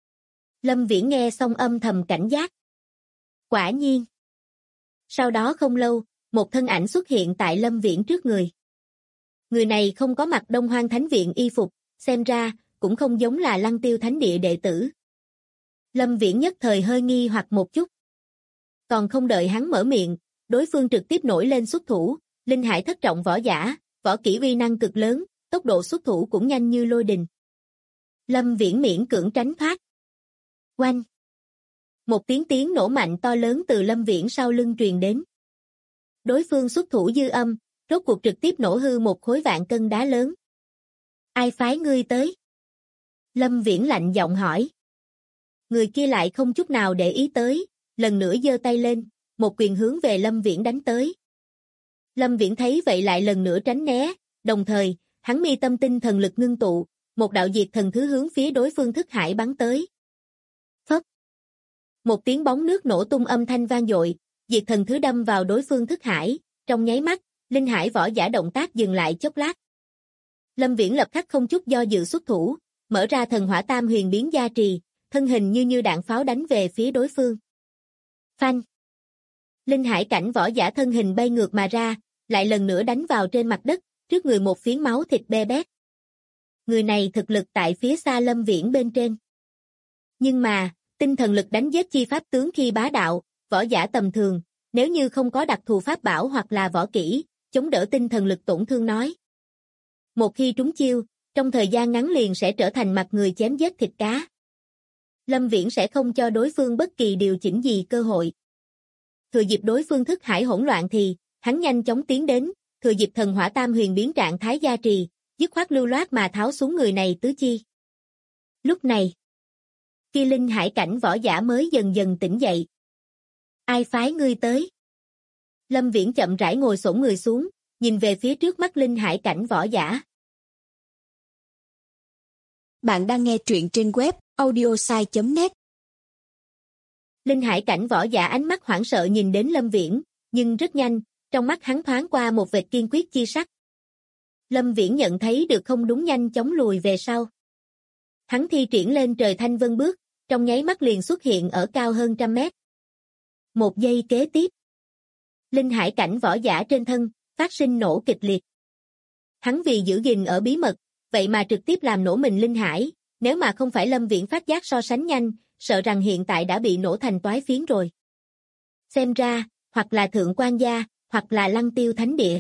Lâm Viễn nghe xong âm thầm cảnh giác. Quả nhiên. Sau đó không lâu, một thân ảnh xuất hiện tại Lâm Viễn trước người. Người này không có mặc Đông Hoang Thánh Viện y phục, xem ra, cũng không giống là Lăng Tiêu Thánh Địa đệ tử. Lâm Viễn nhất thời hơi nghi hoặc một chút. Còn không đợi hắn mở miệng, đối phương trực tiếp nổi lên xuất thủ, linh hải thất trọng võ giả, võ kỹ uy năng cực lớn, tốc độ xuất thủ cũng nhanh như lôi đình. Lâm Viễn miễn cưỡng tránh thoát. Oanh! Một tiếng nổ mạnh to lớn từ Lâm Viễn sau lưng truyền đến. Đối phương xuất thủ dư âm, rốt cuộc trực tiếp nổ hư một khối vạn cân đá lớn. Ai phái ngươi tới? Lâm Viễn lạnh giọng hỏi. Người kia lại không chút nào để ý tới, lần nữa giơ tay lên, một quyền hướng về Lâm Viễn đánh tới. Lâm Viễn thấy vậy lại lần nữa tránh né, đồng thời, hắn mi tâm tinh thần lực ngưng tụ, một đạo diệt thần thứ hướng phía đối phương thức hải bắn tới. Phất. Một tiếng bóng nước nổ tung âm thanh vang dội, diệt thần thứ đâm vào đối phương thức hải, trong nháy mắt, linh hải võ giả động tác dừng lại chốc lát. Lâm Viễn lập khắc không chút do dự xuất thủ, mở ra thần hỏa tam huyền biến gia trì, thân hình như đạn pháo đánh về phía đối phương. Phanh. Linh hải cảnh võ giả thân hình bay ngược mà ra, lại lần nữa đánh vào trên mặt đất, trước người một phiến máu thịt be bét. Người này thực lực tại phía xa Lâm Viễn bên trên. Nhưng mà, tinh thần lực đánh giết chi pháp tướng khi bá đạo, võ giả tầm thường, nếu như không có đặc thù pháp bảo hoặc là võ kỹ, chống đỡ tinh thần lực tổn thương nói. Một khi trúng chiêu, trong thời gian ngắn liền sẽ trở thành mặt người chém giết thịt cá. Lâm Viễn sẽ không cho đối phương bất kỳ điều chỉnh gì cơ hội. Thừa dịp đối phương thức hải hỗn loạn thì, hắn nhanh chóng tiến đến, thừa dịp thần hỏa tam huyền biến trạng thái gia trì, dứt khoát lưu loát mà tháo xuống người này tứ chi. Lúc này, kia linh hải cảnh võ giả mới dần dần tỉnh dậy. Ai phái ngươi tới? Lâm Viễn chậm rãi ngồi xổm người xuống, nhìn về phía trước mắt linh hải cảnh võ giả. Bạn đang nghe truyện trên web audiosai.net. Linh hải cảnh võ giả ánh mắt hoảng sợ nhìn đến Lâm Viễn, nhưng rất nhanh, trong mắt hắn thoáng qua một vệt kiên quyết chi sắc. Lâm Viễn nhận thấy được không đúng nhanh chóng lùi về sau. Hắn thi triển lên trời thanh vân bước, trong nháy mắt liền xuất hiện ở cao hơn 100 mét. Một giây kế tiếp, linh hải cảnh võ giả trên thân, phát sinh nổ kịch liệt. Hắn vì giữ gìn ở bí mật, vậy mà trực tiếp làm nổ mình linh hải, nếu mà không phải Lâm Viễn phát giác so sánh nhanh, sợ rằng hiện tại đã bị nổ thành toái phiến rồi. Xem ra, hoặc là Thượng Quan Gia, hoặc là Lăng Tiêu Thánh Địa.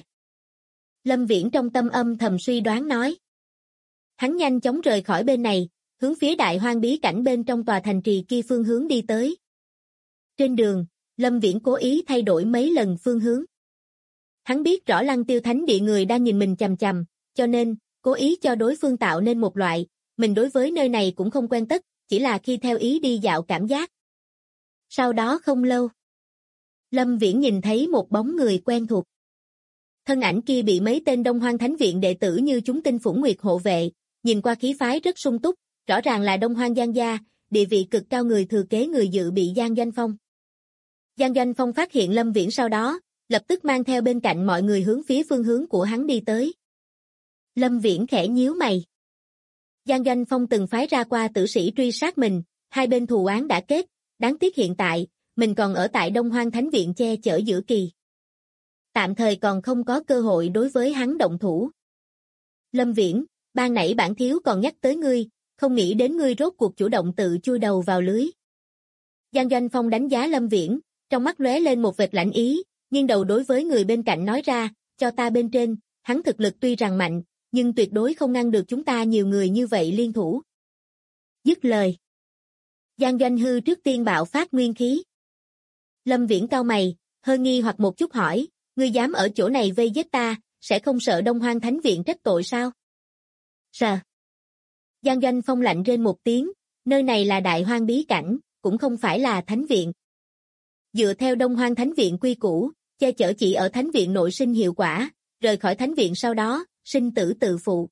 Lâm Viễn trong tâm âm thầm suy đoán nói. Hắn nhanh chóng rời khỏi bên này, hướng phía Đại Hoang bí cảnh bên trong tòa thành trì kia phương hướng đi tới. Trên đường, Lâm Viễn cố ý thay đổi mấy lần phương hướng. Hắn biết rõ Lăng Tiêu Thánh Địa người đang nhìn mình chằm chằm, cho nên, cố ý cho đối phương tạo nên một loại, mình đối với nơi này cũng không quen tất, chỉ là khi theo ý đi dạo cảm giác. Sau đó không lâu, Lâm Viễn nhìn thấy một bóng người quen thuộc. Thân ảnh kia bị mấy tên Đông Hoang Thánh Viện đệ tử như chúng tinh phủng nguyệt hộ vệ, nhìn qua khí phái rất sung túc, rõ ràng là Đông Hoang Giang gia, địa vị cực cao người thừa kế người dự bị Giang Doanh Phong. Giang Doanh Phong phát hiện Lâm Viễn sau đó, lập tức mang theo bên cạnh mọi người hướng phía phương hướng của hắn đi tới. Lâm Viễn khẽ nhíu mày. Giang Doanh Phong từng phái ra qua tử sĩ truy sát mình, hai bên thù oán đã kết, đáng tiếc hiện tại, mình còn ở tại Đông Hoang Thánh Viện che chở giữa kỳ. Tạm thời còn không có cơ hội đối với hắn động thủ. Lâm Viễn, ban nãy bản thiếu còn nhắc tới ngươi, không nghĩ đến ngươi rốt cuộc chủ động tự chui đầu vào lưới. Giang Doanh Phong đánh giá Lâm Viễn, trong mắt lóe lên một vệt lạnh ý, nhưng đầu đối với người bên cạnh nói ra, cho ta bên trên, hắn thực lực tuy rằng mạnh, nhưng tuyệt đối không ngăn được chúng ta nhiều người như vậy liên thủ. Dứt lời. Giang Doanh hư trước tiên bạo phát nguyên khí. Lâm Viễn cau mày, hơi nghi hoặc một chút hỏi, ngươi dám ở chỗ này vây giết ta, sẽ không sợ Đông Hoang Thánh Viện trách tội sao? Sợ. Giang Doanh Phong lạnh rên một tiếng, nơi này là Đại Hoang bí cảnh, cũng không phải là Thánh Viện. Dựa theo Đông Hoang Thánh Viện quy củ, che chở chỉ ở Thánh Viện nội sinh hiệu quả, rời khỏi Thánh Viện sau đó, sinh tử tự phụ.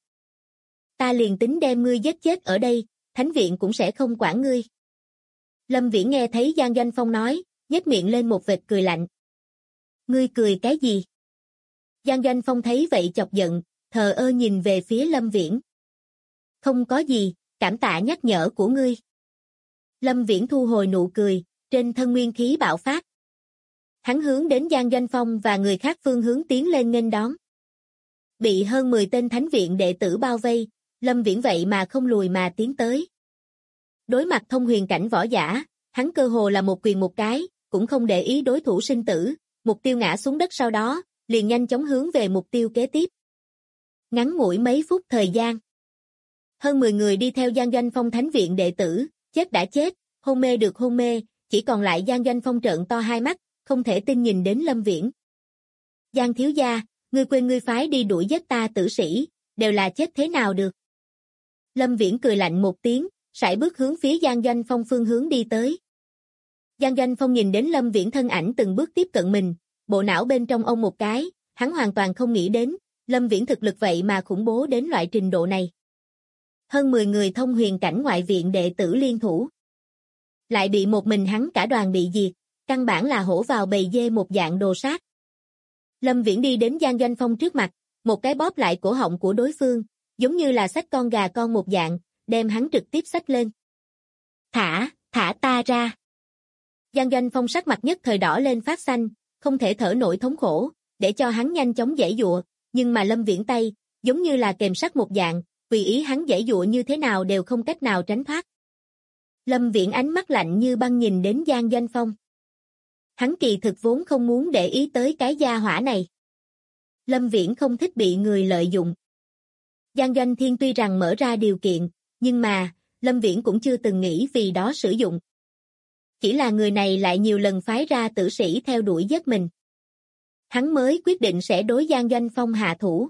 Ta liền tính đem ngươi giết chết ở đây, Thánh Viện cũng sẽ không quản ngươi. Lâm Viễn nghe thấy Giang Doanh Phong nói, nhếch miệng lên một vệt cười lạnh. Ngươi cười cái gì? Giang Doanh Phong thấy vậy chọc giận, thờ ơ nhìn về phía Lâm Viễn. Không có gì, cảm tạ nhắc nhở của ngươi. Lâm Viễn thu hồi nụ cười, trên thân nguyên khí bạo phát. Hắn hướng đến Giang Doanh Phong và người khác phương hướng tiến lên nghênh đón. Bị hơn 10 tên thánh viện đệ tử bao vây, Lâm Viễn vậy mà không lùi mà tiến tới. Đối mặt thông huyền cảnh võ giả, hắn cơ hồ là một quyền một cái, cũng không để ý đối thủ sinh tử, mục tiêu ngã xuống đất sau đó, liền nhanh chóng hướng về mục tiêu kế tiếp. Ngắn ngủi mấy phút thời gian. Hơn 10 người đi theo Giang Doanh Phong thánh viện đệ tử, chết đã chết, hôn mê được hôn mê, chỉ còn lại Giang Doanh Phong trợn to hai mắt, không thể tin nhìn đến Lâm Viễn. Giang thiếu gia, ngươi quên ngươi phái đi đuổi giết ta tử sĩ, đều là chết thế nào được. Lâm Viễn cười lạnh một tiếng, sải bước hướng phía Giang Doanh Phong phương hướng đi tới. Giang Doanh Phong nhìn đến Lâm Viễn thân ảnh từng bước tiếp cận mình, bộ não bên trong ông một cái, hắn hoàn toàn không nghĩ đến, Lâm Viễn thực lực vậy mà khủng bố đến loại trình độ này. Hơn 10 người thông huyền cảnh ngoại viện đệ tử liên thủ. Lại bị một mình hắn cả đoàn bị diệt, căn bản là hổ vào bầy dê một dạng đồ sát. Lâm Viễn đi đến Giang Doanh Phong trước mặt, một cái bóp lại cổ họng của đối phương, giống như là xách con gà con một dạng, đem hắn trực tiếp xách lên. Thả ta ra. Giang Doanh Phong sắc mặt nhất thời đỏ lên phát xanh, không thể thở nổi thống khổ, để cho hắn nhanh chóng giãy giụa, nhưng mà Lâm Viễn tay, giống như là kềm sắt một dạng, tùy ý hắn giãy giụa như thế nào đều không cách nào tránh thoát. Lâm Viễn ánh mắt lạnh như băng nhìn đến Giang Doanh Phong. Hắn kỳ thực vốn không muốn để ý tới cái gia hỏa này. Lâm Viễn không thích bị người lợi dụng. Giang Doanh Thiên tuy rằng mở ra điều kiện, nhưng mà, Lâm Viễn cũng chưa từng nghĩ vì đó sử dụng. Chỉ là người này lại nhiều lần phái ra tử sĩ theo đuổi giết mình. Hắn mới quyết định sẽ đối Giang Doanh Phong hạ thủ.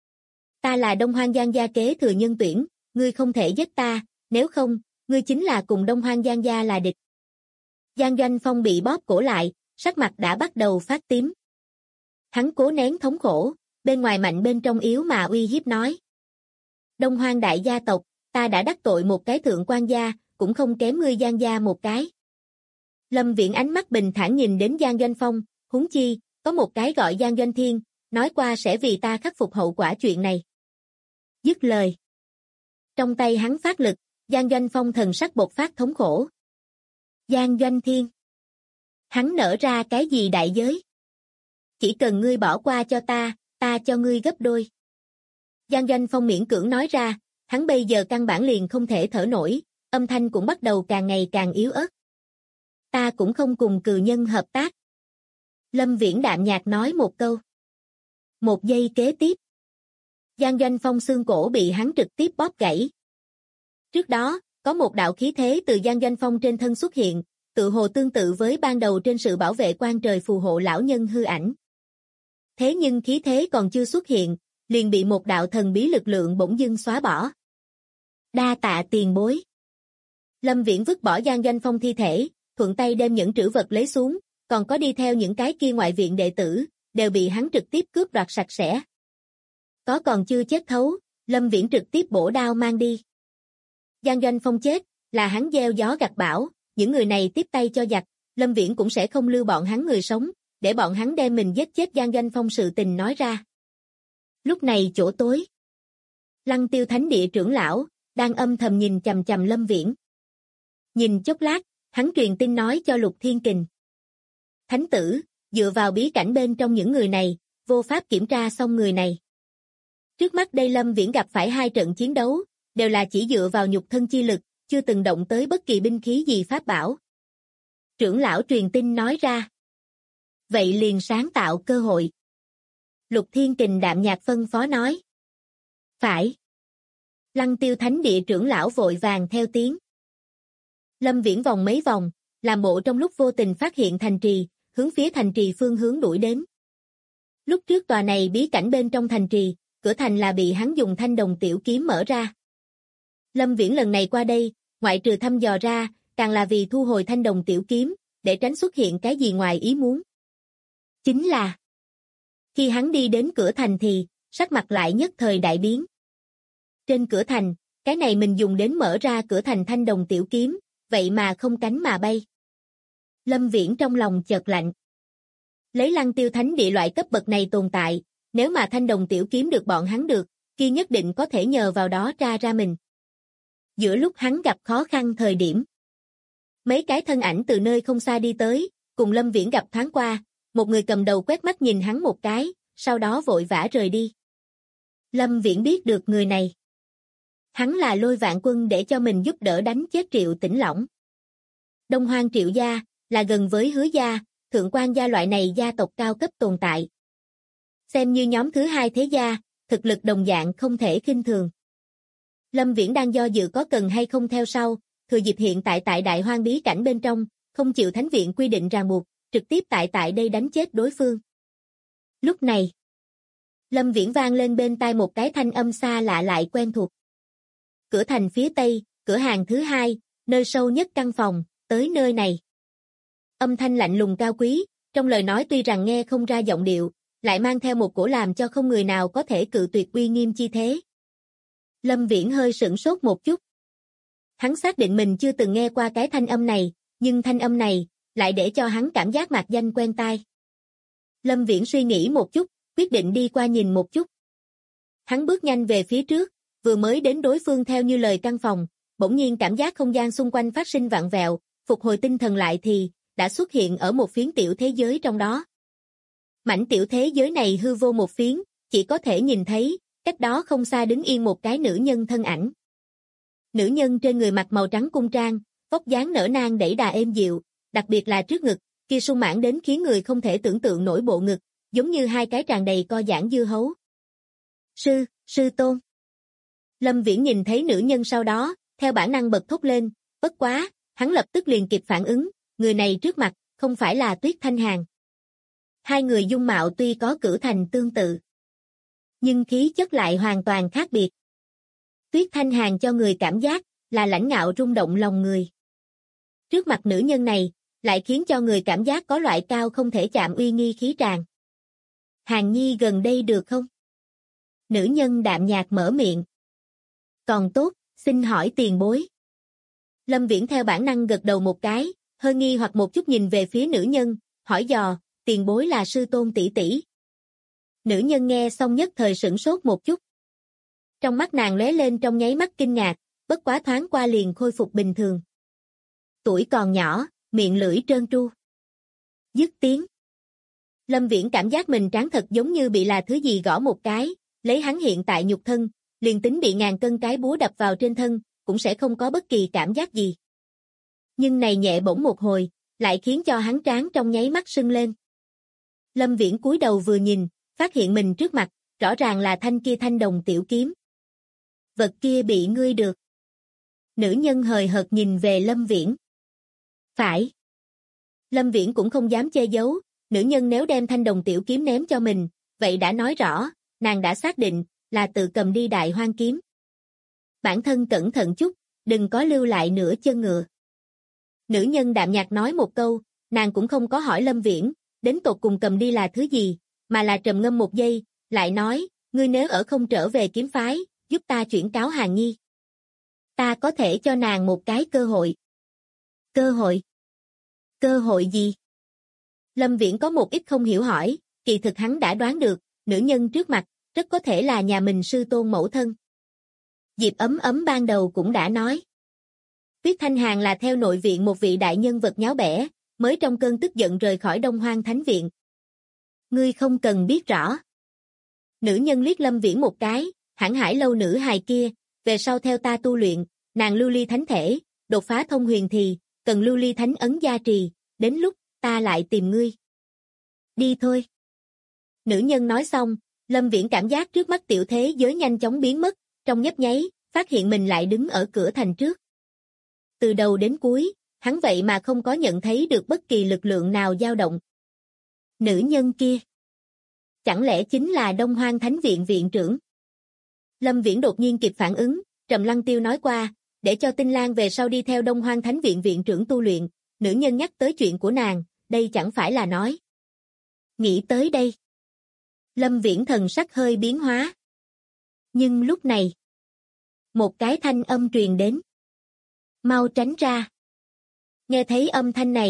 Ta là Đông Hoang Giang gia kế thừa nhân tuyển, ngươi không thể giết ta, nếu không, ngươi chính là cùng Đông Hoang Giang gia là địch. Giang Doanh Phong bị bóp cổ lại, sắc mặt đã bắt đầu phát tím. Hắn cố nén thống khổ, bên ngoài mạnh bên trong yếu mà uy hiếp nói. Đông Hoang đại gia tộc, ta đã đắc tội một cái thượng quan gia, cũng không kém ngươi Giang gia một cái. Lâm Viễn ánh mắt bình thản nhìn đến Giang Doanh Phong, huống chi, có một cái gọi Giang Doanh Thiên, nói qua sẽ vì ta khắc phục hậu quả chuyện này. Dứt lời. Trong tay hắn phát lực, Giang Doanh Phong thần sắc bộc phát thống khổ. Giang Doanh Thiên. Hắn nở ra cái gì đại giới? Chỉ cần ngươi bỏ qua cho ta cho ngươi gấp đôi. Giang Doanh Phong miễn cưỡng nói ra, hắn bây giờ căn bản liền không thể thở nổi, âm thanh cũng bắt đầu càng ngày càng yếu ớt. Ta cũng không cùng cừu nhân hợp tác. Lâm Viễn đạm nhạt nói một câu. Một giây kế tiếp. Giang Doanh Phong xương cổ bị hắn trực tiếp bóp gãy. Trước đó, có một đạo khí thế từ Giang Doanh Phong trên thân xuất hiện, tự hồ tương tự với ban đầu trên sự bảo vệ quan trời phù hộ lão nhân hư ảnh. Thế nhưng khí thế còn chưa xuất hiện, liền bị một đạo thần bí lực lượng bỗng dưng xóa bỏ. Đa tạ tiền bối. Lâm Viễn vứt bỏ Giang Doanh Phong thi thể, thuận tay đem những trữ vật lấy xuống, còn có đi theo những cái kia ngoại viện đệ tử, đều bị hắn trực tiếp cướp đoạt sạch sẽ. Có còn chưa chết thấu, Lâm Viễn trực tiếp bổ đao mang đi. Giang Doanh Phong chết, là hắn gieo gió gặt bão, những người này tiếp tay cho giặc, Lâm Viễn cũng sẽ không lưu bọn hắn người sống, để bọn hắn đem mình giết chết Giang Doanh Phong sự tình nói ra. Lúc này chỗ tối. Lăng Tiêu Thánh Địa trưởng lão, đang âm thầm nhìn chằm chằm Lâm Viễn. Nhìn chốc lát, hắn truyền tin nói cho Lục Thiên Kình. Thánh tử, dựa vào bí cảnh bên trong những người này, vô pháp kiểm tra xong người này. Trước mắt đây Lâm Viễn gặp phải 2 trận chiến đấu, đều là chỉ dựa vào nhục thân chi lực, chưa từng động tới bất kỳ binh khí gì pháp bảo. Trưởng lão truyền tin nói ra. Vậy liền sáng tạo cơ hội. Lục Thiên Kình đạm nhạt phân phó nói. Phải. Lăng Tiêu Thánh Địa trưởng lão vội vàng theo tiếng. Lâm Viễn vòng mấy vòng, làm bộ trong lúc vô tình phát hiện thành trì, hướng phía thành trì phương hướng đuổi đến. Lúc trước tòa này bí cảnh bên trong thành trì, cửa thành là bị hắn dùng thanh đồng tiểu kiếm mở ra. Lâm Viễn lần này qua đây, ngoại trừ thăm dò ra, càng là vì thu hồi thanh đồng tiểu kiếm, để tránh xuất hiện cái gì ngoài ý muốn. Chính là, khi hắn đi đến cửa thành thì, sắc mặt lại nhất thời đại biến. Trên cửa thành, cái này mình dùng đến mở ra cửa thành thanh đồng tiểu kiếm, vậy mà không cánh mà bay. Lâm Viễn trong lòng chợt lạnh. Lấy Lăng Tiêu thánh địa loại cấp bậc này tồn tại, nếu mà thanh đồng tiểu kiếm được bọn hắn được, kia nhất định có thể nhờ vào đó tra ra mình. Giữa lúc hắn gặp khó khăn thời điểm, mấy cái thân ảnh từ nơi không xa đi tới, cùng Lâm Viễn gặp thoáng qua, một người cầm đầu quét mắt nhìn hắn một cái, sau đó vội vã rời đi. Lâm Viễn biết được người này. Hắn là Lôi Vạn Quân để cho mình giúp đỡ đánh chết Triệu Tĩnh Lỏng. Đông Hoang Triệu gia, là gần với Hứa gia, Thượng Quan gia loại này gia tộc cao cấp tồn tại. Xem như nhóm thứ hai thế gia, thực lực đồng dạng không thể khinh thường. Lâm Viễn đang do dự có cần hay không theo sau, thừa dịp hiện tại Đại Hoang bí cảnh bên trong, không chịu thánh viện quy định ràng buộc, trực tiếp tại đây đánh chết đối phương. Lúc này, Lâm Viễn vang lên bên tai một cái thanh âm xa lạ lại quen thuộc. Cửa thành phía tây, cửa hàng thứ hai, nơi sâu nhất căn phòng, tới nơi này. Âm thanh lạnh lùng cao quý, trong lời nói tuy rằng nghe không ra giọng điệu, lại mang theo một cổ làm cho không người nào có thể cự tuyệt uy nghiêm chi thế. Lâm Viễn hơi sửng sốt một chút. Hắn xác định mình chưa từng nghe qua cái thanh âm này, nhưng thanh âm này lại để cho hắn cảm giác mạc danh quen tai. Lâm Viễn suy nghĩ một chút, quyết định đi qua nhìn một chút. Hắn bước nhanh về phía trước, vừa mới đến đối phương theo như lời căn phòng, bỗng nhiên cảm giác không gian xung quanh phát sinh vặn vẹo, phục hồi tinh thần lại thì đã xuất hiện ở một phiến tiểu thế giới trong đó. Mảnh tiểu thế giới này hư vô một phiến, chỉ có thể nhìn thấy, cách đó không xa đứng yên một cái nữ nhân thân ảnh. Nữ nhân trên người mặc màu trắng cung trang, vóc dáng nở nang đẩy đà êm dịu, đặc biệt là trước ngực, kia sung mãn đến khiến người không thể tưởng tượng nổi bộ ngực, giống như hai cái tràn đầy co giãn dưa hấu. Sư tôn. Lâm Viễn nhìn thấy nữ nhân sau đó, theo bản năng bật thốt lên, bất quá, hắn lập tức liền kịp phản ứng, người này trước mặt, không phải là Tuyết Thanh Hàn. Hai người dung mạo tuy có cử thành tương tự, nhưng khí chất lại hoàn toàn khác biệt. Tuyết Thanh Hàn cho người cảm giác là lãnh ngạo rung động lòng người. Trước mặt nữ nhân này, lại khiến cho người cảm giác có loại cao không thể chạm uy nghi khí tràng. Hàn Nhi gần đây được không? Nữ nhân đạm nhạt mở miệng. Còn tốt, xin hỏi tiền bối. Lâm Viễn theo bản năng gật đầu một cái, hơi nghi hoặc một chút nhìn về phía nữ nhân, hỏi dò, tiền bối là sư tôn tỷ tỷ. Nữ nhân nghe xong nhất thời sửng sốt một chút. Trong mắt nàng lóe lên trong nháy mắt kinh ngạc, bất quá thoáng qua liền khôi phục bình thường. Tuổi còn nhỏ, miệng lưỡi trơn tru. Dứt tiếng. Lâm Viễn cảm giác mình trán thật giống như bị là thứ gì gõ một cái, lấy hắn hiện tại nhục thân, liền tính bị ngàn cân cái búa đập vào trên thân, cũng sẽ không có bất kỳ cảm giác gì. Nhưng này nhẹ bỗng một hồi, lại khiến cho hắn trán trong nháy mắt sưng lên. Lâm Viễn cúi đầu vừa nhìn, phát hiện mình trước mặt, rõ ràng là thanh đồng tiểu kiếm. Vật kia bị ngươi được. Nữ nhân hời hợt nhìn về Lâm Viễn. Phải. Lâm Viễn cũng không dám che giấu, nữ nhân nếu đem thanh đồng tiểu kiếm ném cho mình, vậy đã nói rõ, nàng đã xác định, là tự cầm đi Đại Hoang kiếm. Bản thân cẩn thận chút, đừng có lưu lại nửa chân ngựa. Nữ nhân đạm nhạt nói một câu, nàng cũng không có hỏi Lâm Viễn, đến tột cùng cầm đi là thứ gì, mà là trầm ngâm một giây, lại nói, ngươi nếu ở không trở về kiếm phái, giúp ta chuyển cáo Hàn Nhi. Ta có thể cho nàng một cái cơ hội. Cơ hội? Cơ hội gì? Lâm Viễn có một ít không hiểu hỏi, kỳ thực hắn đã đoán được, nữ nhân trước mặt, rất có thể là nhà mình sư tôn mẫu thân. Diệp Ấm Ấm ban đầu cũng đã nói. Tuyết Thanh Hàn là theo nội viện một vị đại nhân vật nháo bẻ, mới trong cơn tức giận rời khỏi Đông Hoang Thánh Viện. Ngươi không cần biết rõ. Nữ nhân liếc Lâm Viễn một cái, hãn hải lâu nữ hài kia, về sau theo ta tu luyện, nàng lưu ly thánh thể, đột phá thông huyền thì, cần lưu ly thánh ấn gia trì, đến lúc, ta lại tìm ngươi. Đi thôi. Nữ nhân nói xong, Lâm Viễn cảm giác trước mắt tiểu thế giới nhanh chóng biến mất, trong nhấp nháy, phát hiện mình lại đứng ở cửa thành trước. Từ đầu đến cuối, hắn vậy mà không có nhận thấy được bất kỳ lực lượng nào dao động. Nữ nhân kia. Chẳng lẽ chính là Đông Hoang Thánh Viện viện trưởng? Lâm Viễn đột nhiên kịp phản ứng, Trầm Lăng Tiêu nói qua, để cho Tinh Lan về sau đi theo Đông Hoang Thánh Viện viện trưởng tu luyện, nữ nhân nhắc tới chuyện của nàng, đây chẳng phải là nói. Nghĩ tới đây. Lâm Viễn thần sắc hơi biến hóa. Nhưng lúc này, một cái thanh âm truyền đến. Mau tránh ra. Nghe thấy âm thanh này,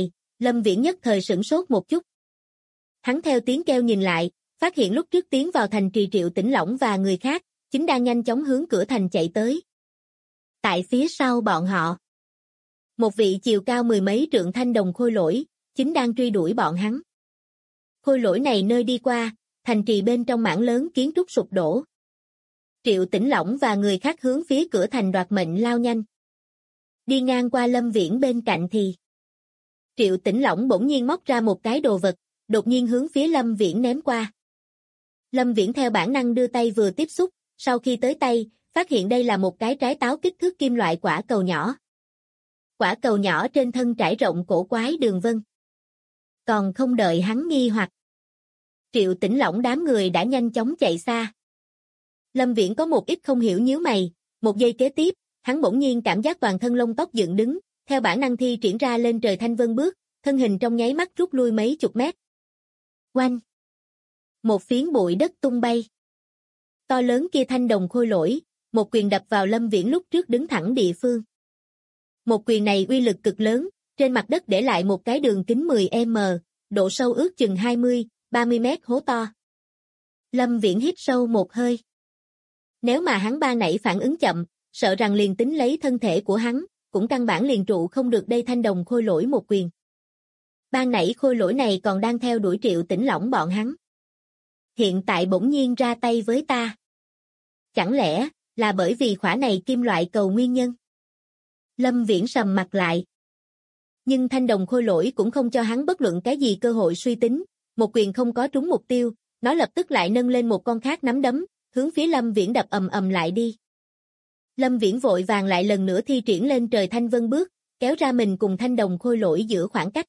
Lâm Viễn nhất thời sửng sốt một chút. Hắn theo tiếng kêu nhìn lại, phát hiện lúc trước tiến vào thành trì Triệu Tĩnh Lỏng và người khác, chính đang nhanh chóng hướng cửa thành chạy tới. Tại phía sau bọn họ, một vị chiều cao mười mấy trượng thanh đồng khôi lỗi, chính đang truy đuổi bọn hắn. Khôi lỗi này nơi đi qua, thành trì bên trong mảng lớn kiến trúc sụp đổ. Triệu Tĩnh Lỏng và người khác hướng phía cửa thành đoạt mệnh lao nhanh. Đi ngang qua Lâm Viễn bên cạnh thì Triệu Tĩnh Lỏng bỗng nhiên móc ra một cái đồ vật, đột nhiên hướng phía Lâm Viễn ném qua. Lâm Viễn theo bản năng đưa tay vừa tiếp xúc, sau khi tới tay, phát hiện đây là một cái trái táo kích thước kim loại quả cầu nhỏ. Quả cầu nhỏ trên thân trải rộng cổ quái đường vân. Còn không đợi hắn nghi hoặc, Triệu Tĩnh Lỏng đám người đã nhanh chóng chạy xa. Lâm Viễn có một ít không hiểu nhíu mày, một giây kế tiếp, hắn bỗng nhiên cảm giác toàn thân lông tóc dựng đứng, theo bản năng thi triển ra lên trời thanh vân bước, thân hình trong nháy mắt rút lui mấy chục mét. Oanh! Một phiến bụi đất tung bay. To lớn kia thanh đồng khôi lỗi, một quyền đập vào Lâm Viễn lúc trước đứng thẳng địa phương. Một quyền này uy lực cực lớn, trên mặt đất để lại một cái đường kính 10m, độ sâu ước chừng 20-30 mét hố to. Lâm Viễn hít sâu một hơi. Nếu mà hắn ban nãy phản ứng chậm, sợ rằng liền tính lấy thân thể của hắn, cũng căn bản liền trụ không được đây thanh đồng khôi lỗi một quyền. Ban nãy khôi lỗi này còn đang theo đuổi Triệu Tĩnh Lỏng bọn hắn. Hiện tại bỗng nhiên ra tay với ta. Chẳng lẽ là bởi vì khỏa này kim loại cầu nguyên nhân? Lâm Viễn sầm mặt lại. Nhưng thanh đồng khôi lỗi cũng không cho hắn bất luận cái gì cơ hội suy tính, một quyền không có trúng mục tiêu, nó lập tức lại nâng lên một con khác nắm đấm, hướng phía Lâm Viễn đập ầm ầm lại đi. Lâm Viễn vội vàng lại lần nữa thi triển lên trời thanh vân bước, kéo ra mình cùng thanh đồng khôi lỗi giữa khoảng cách.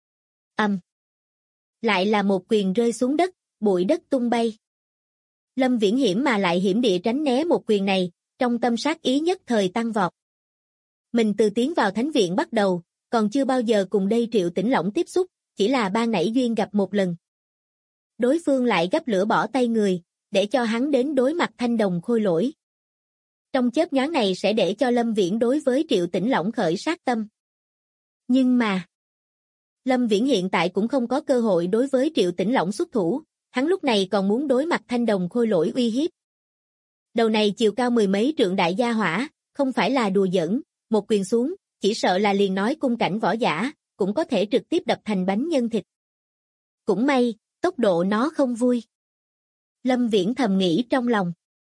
Lại là một quyền rơi xuống đất, bụi đất tung bay. Lâm Viễn hiểm mà lại hiểm địa tránh né một quyền này, trong tâm sát ý nhất thời tăng vọt. Mình từ tiến vào thánh viện bắt đầu, còn chưa bao giờ cùng đây Triệu Tĩnh Lỏng tiếp xúc, chỉ là ban nãy duyên gặp một lần. Đối phương lại gấp lửa bỏ tay người, để cho hắn đến đối mặt thanh đồng khôi lỗi. Trong chớp nhoáng này sẽ để cho Lâm Viễn đối với Triệu Tĩnh Lỏng khởi sát tâm. Nhưng mà, Lâm Viễn hiện tại cũng không có cơ hội đối với Triệu Tĩnh Lỏng xuất thủ, hắn lúc này còn muốn đối mặt thanh đồng khôi lỗi uy hiếp. Đầu này chiều cao mười mấy trượng đại gia hỏa, không phải là đùa giỡn, một quyền xuống, chỉ sợ là liền nói cung cảnh võ giả, cũng có thể trực tiếp đập thành bánh nhân thịt. Cũng may, tốc độ nó không vui. Lâm Viễn thầm nghĩ trong lòng.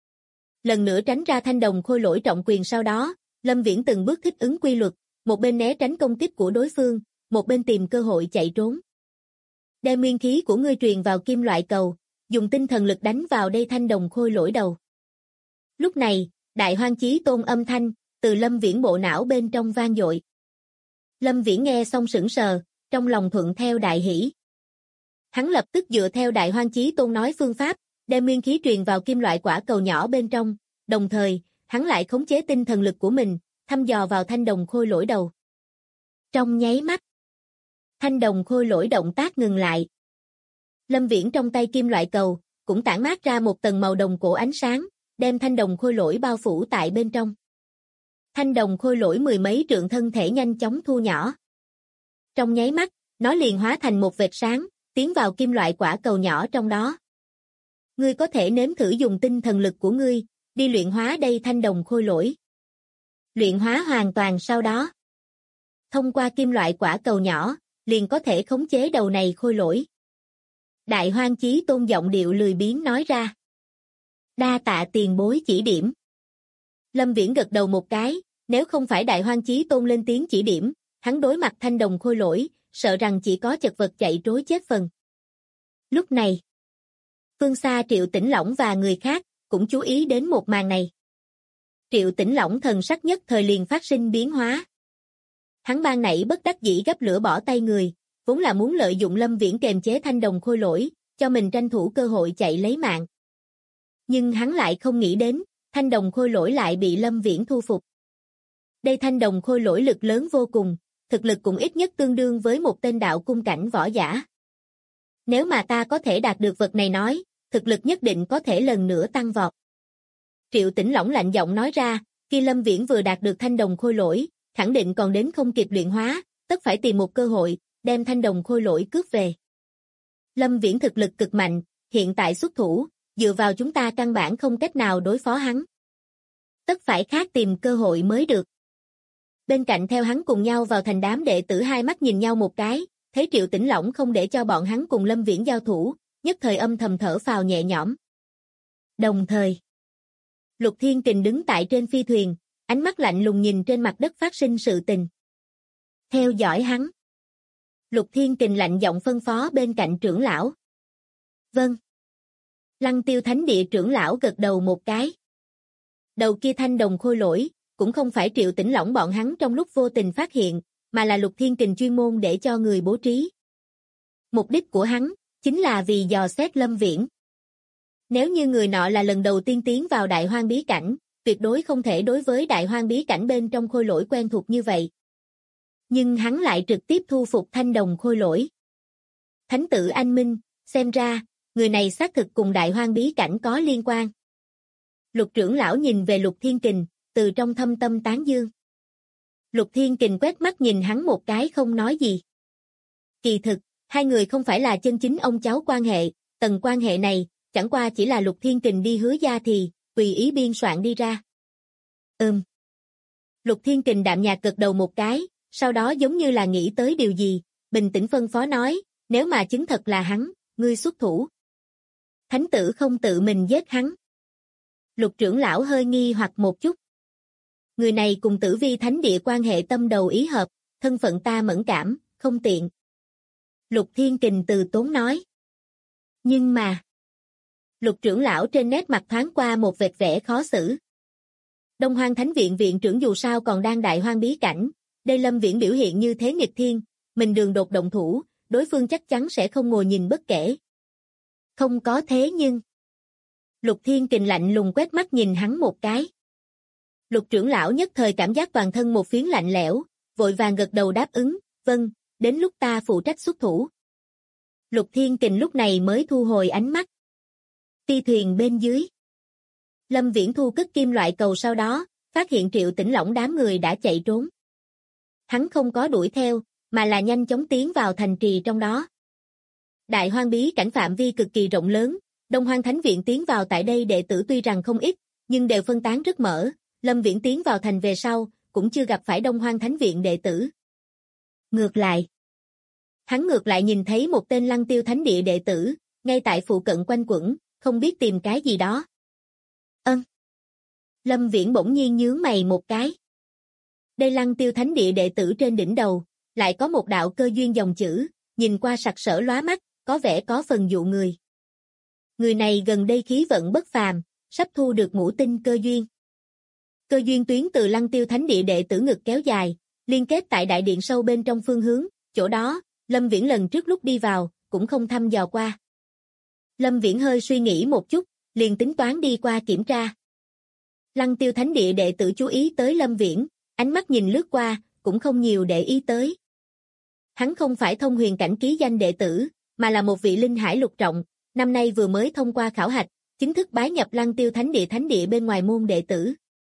Lần nữa tránh ra thanh đồng khôi lỗi trọng quyền sau đó, Lâm Viễn từng bước thích ứng quy luật, một bên né tránh công kích của đối phương, một bên tìm cơ hội chạy trốn. Đem nguyên khí của ngươi truyền vào kim loại cầu, dùng tinh thần lực đánh vào đây thanh đồng khôi lỗi đầu. Lúc này, Đại Hoang Chí Tôn âm thanh, từ Lâm Viễn bộ não bên trong vang dội. Lâm Viễn nghe xong sững sờ, trong lòng thuận theo đại hỉ. Hắn lập tức dựa theo Đại Hoang Chí Tôn nói phương pháp, đem nguyên khí truyền vào kim loại quả cầu nhỏ bên trong, đồng thời, hắn lại khống chế tinh thần lực của mình, thăm dò vào thanh đồng khôi lỗi đầu. Trong nháy mắt, thanh đồng khôi lỗi động tác ngừng lại. Lâm Viễn trong tay kim loại cầu, cũng tản mát ra một tầng màu đồng cổ ánh sáng, đem thanh đồng khôi lỗi bao phủ tại bên trong. Thanh đồng khôi lỗi mười mấy trượng thân thể nhanh chóng thu nhỏ. Trong nháy mắt, nó liền hóa thành một vệt sáng, tiến vào kim loại quả cầu nhỏ trong đó. Ngươi có thể nếm thử dùng tinh thần lực của ngươi, đi luyện hóa đây thanh đồng khôi lỗi. Luyện hóa hoàn toàn sau đó. Thông qua kim loại quả cầu nhỏ, liền có thể khống chế đầu này khôi lỗi. Đại Hoang Chí Tôn giọng điệu lười biếng nói ra. Đa tạ tiền bối chỉ điểm. Lâm Viễn gật đầu một cái, nếu không phải Đại Hoang Chí Tôn lên tiếng chỉ điểm, hắn đối mặt thanh đồng khôi lỗi, sợ rằng chỉ có chật vật chạy trối chết phần. Lúc này, phương xa Triệu Tĩnh Lỏng và người khác, cũng chú ý đến một màn này. Triệu Tĩnh Lỏng thần sắc nhất thời liền phát sinh biến hóa. Hắn ban nãy bất đắc dĩ gấp lửa bỏ tay người, vốn là muốn lợi dụng Lâm Viễn kềm chế thanh đồng khôi lỗi, cho mình tranh thủ cơ hội chạy lấy mạng. Nhưng hắn lại không nghĩ đến, thanh đồng khôi lỗi lại bị Lâm Viễn thu phục. Đây thanh đồng khôi lỗi lực lớn vô cùng, thực lực cũng ít nhất tương đương với một tên đạo cung cảnh võ giả. Nếu mà ta có thể đạt được vật này nói, thực lực nhất định có thể lần nữa tăng vọt. Triệu Tĩnh Lỏng lạnh giọng nói ra, khi Lâm Viễn vừa đạt được thanh đồng khôi lỗi, khẳng định còn đến không kịp luyện hóa, tất phải tìm một cơ hội, đem thanh đồng khôi lỗi cướp về. Lâm Viễn thực lực cực mạnh, hiện tại xuất thủ, dựa vào chúng ta căn bản không cách nào đối phó hắn. Tất phải khác tìm cơ hội mới được. Bên cạnh theo hắn cùng nhau vào thành đám đệ tử hai mắt nhìn nhau một cái, thấy Triệu Tĩnh Lỏng không để cho bọn hắn cùng Lâm Viễn giao thủ, nhất thời âm thầm thở phào nhẹ nhõm. Đồng thời, Lục Thiên Kình đứng tại trên phi thuyền, ánh mắt lạnh lùng nhìn trên mặt đất phát sinh sự tình. Theo dõi hắn. Lục Thiên Kình lạnh giọng phân phó bên cạnh trưởng lão. Vâng. Lăng Tiêu Thánh Địa trưởng lão gật đầu một cái. Đầu kia thanh đồng khôi lỗi, cũng không phải Triệu Tĩnh Lỏng bọn hắn trong lúc vô tình phát hiện, mà là Lục Thiên Kình chuyên môn để cho người bố trí. Mục đích của hắn, chính là vì dò xét Lâm Viễn. Nếu như người nọ là lần đầu tiên tiến vào Đại Hoang bí cảnh, tuyệt đối không thể đối với Đại Hoang bí cảnh bên trong khôi lỗi quen thuộc như vậy. Nhưng hắn lại trực tiếp thu phục thanh đồng khôi lỗi. Thánh tử anh minh, xem ra, người này xác thực cùng Đại Hoang bí cảnh có liên quan. Lục trưởng lão nhìn về Lục Thiên Kình, từ trong thâm tâm tán dương. Lục Thiên Kình quét mắt nhìn hắn một cái không nói gì. Kỳ thực, hai người không phải là chân chính ông cháu quan hệ, tầng quan hệ này, chẳng qua chỉ là Lục Thiên Kình đi Hứa gia thì, tùy ý biên soạn đi ra. Lục Thiên Kình đạm nhạt gật đầu một cái, sau đó giống như là nghĩ tới điều gì, bình tĩnh phân phó nói, nếu mà chứng thật là hắn, ngươi xuất thủ. Thánh tử không tự mình giết hắn. Lục trưởng lão hơi nghi hoặc một chút. Người này cùng Tử Vi Thánh Địa quan hệ tâm đầu ý hợp, thân phận ta mẫn cảm, không tiện. Lục Thiên Kình từ tốn nói. Nhưng mà, Lục trưởng lão trên nét mặt thoáng qua một vệt vẻ khó xử. Đông Hoang Thánh Viện viện trưởng dù sao còn đang Đại Hoang bí cảnh, đây Lâm Viễn biểu hiện như thế nghịch thiên, mình đường đột động thủ, đối phương chắc chắn sẽ không ngồi nhìn bất kể. Không có thế nhưng... Lục Thiên Kình lạnh lùng quét mắt nhìn hắn một cái. Lục trưởng lão nhất thời cảm giác toàn thân một phiến lạnh lẽo, vội vàng gật đầu đáp ứng, vâng, đến lúc ta phụ trách xuất thủ. Lục Thiên Kình lúc này mới thu hồi ánh mắt. Phi thuyền bên dưới. Lâm Viễn thu cất kim loại cầu sau đó, phát hiện Triệu Tĩnh Lỏng đám người đã chạy trốn. Hắn không có đuổi theo, mà là nhanh chóng tiến vào thành trì trong đó. Đại Hoang bí cảnh phạm vi cực kỳ rộng lớn, Đông Hoang Thánh Viện tiến vào tại đây đệ tử tuy rằng không ít, nhưng đều phân tán rất mở, Lâm Viễn tiến vào thành về sau, cũng chưa gặp phải Đông Hoang Thánh Viện đệ tử. Ngược lại, hắn ngược lại nhìn thấy một tên Lăng Tiêu Thánh Địa đệ tử, ngay tại phụ cận quanh quẩn, không biết tìm cái gì đó. Lâm Viễn bỗng nhiên nhướng mày một cái. Đây Lăng Tiêu Thánh Địa đệ tử trên đỉnh đầu, lại có một đạo cơ duyên dòng chữ, nhìn qua sặc sỡ lóa mắt, có vẻ có phần dụ người. Người này gần đây khí vận bất phàm, sắp thu được ngũ tinh cơ duyên. Cơ duyên tuyến từ Lăng Tiêu Thánh Địa đệ tử ngực kéo dài, liên kết tại đại điện sâu bên trong phương hướng, chỗ đó, Lâm Viễn lần trước lúc đi vào, cũng không thăm dò qua. Lâm Viễn hơi suy nghĩ một chút, liền tính toán đi qua kiểm tra. Lăng Tiêu Thánh Địa đệ tử chú ý tới Lâm Viễn, ánh mắt nhìn lướt qua, cũng không nhiều để ý tới. Hắn không phải thông huyền cảnh ký danh đệ tử, mà là một vị linh hải lục trọng, năm nay vừa mới thông qua khảo hạch, chính thức bái nhập Lăng Tiêu Thánh Địa bên ngoài môn đệ tử.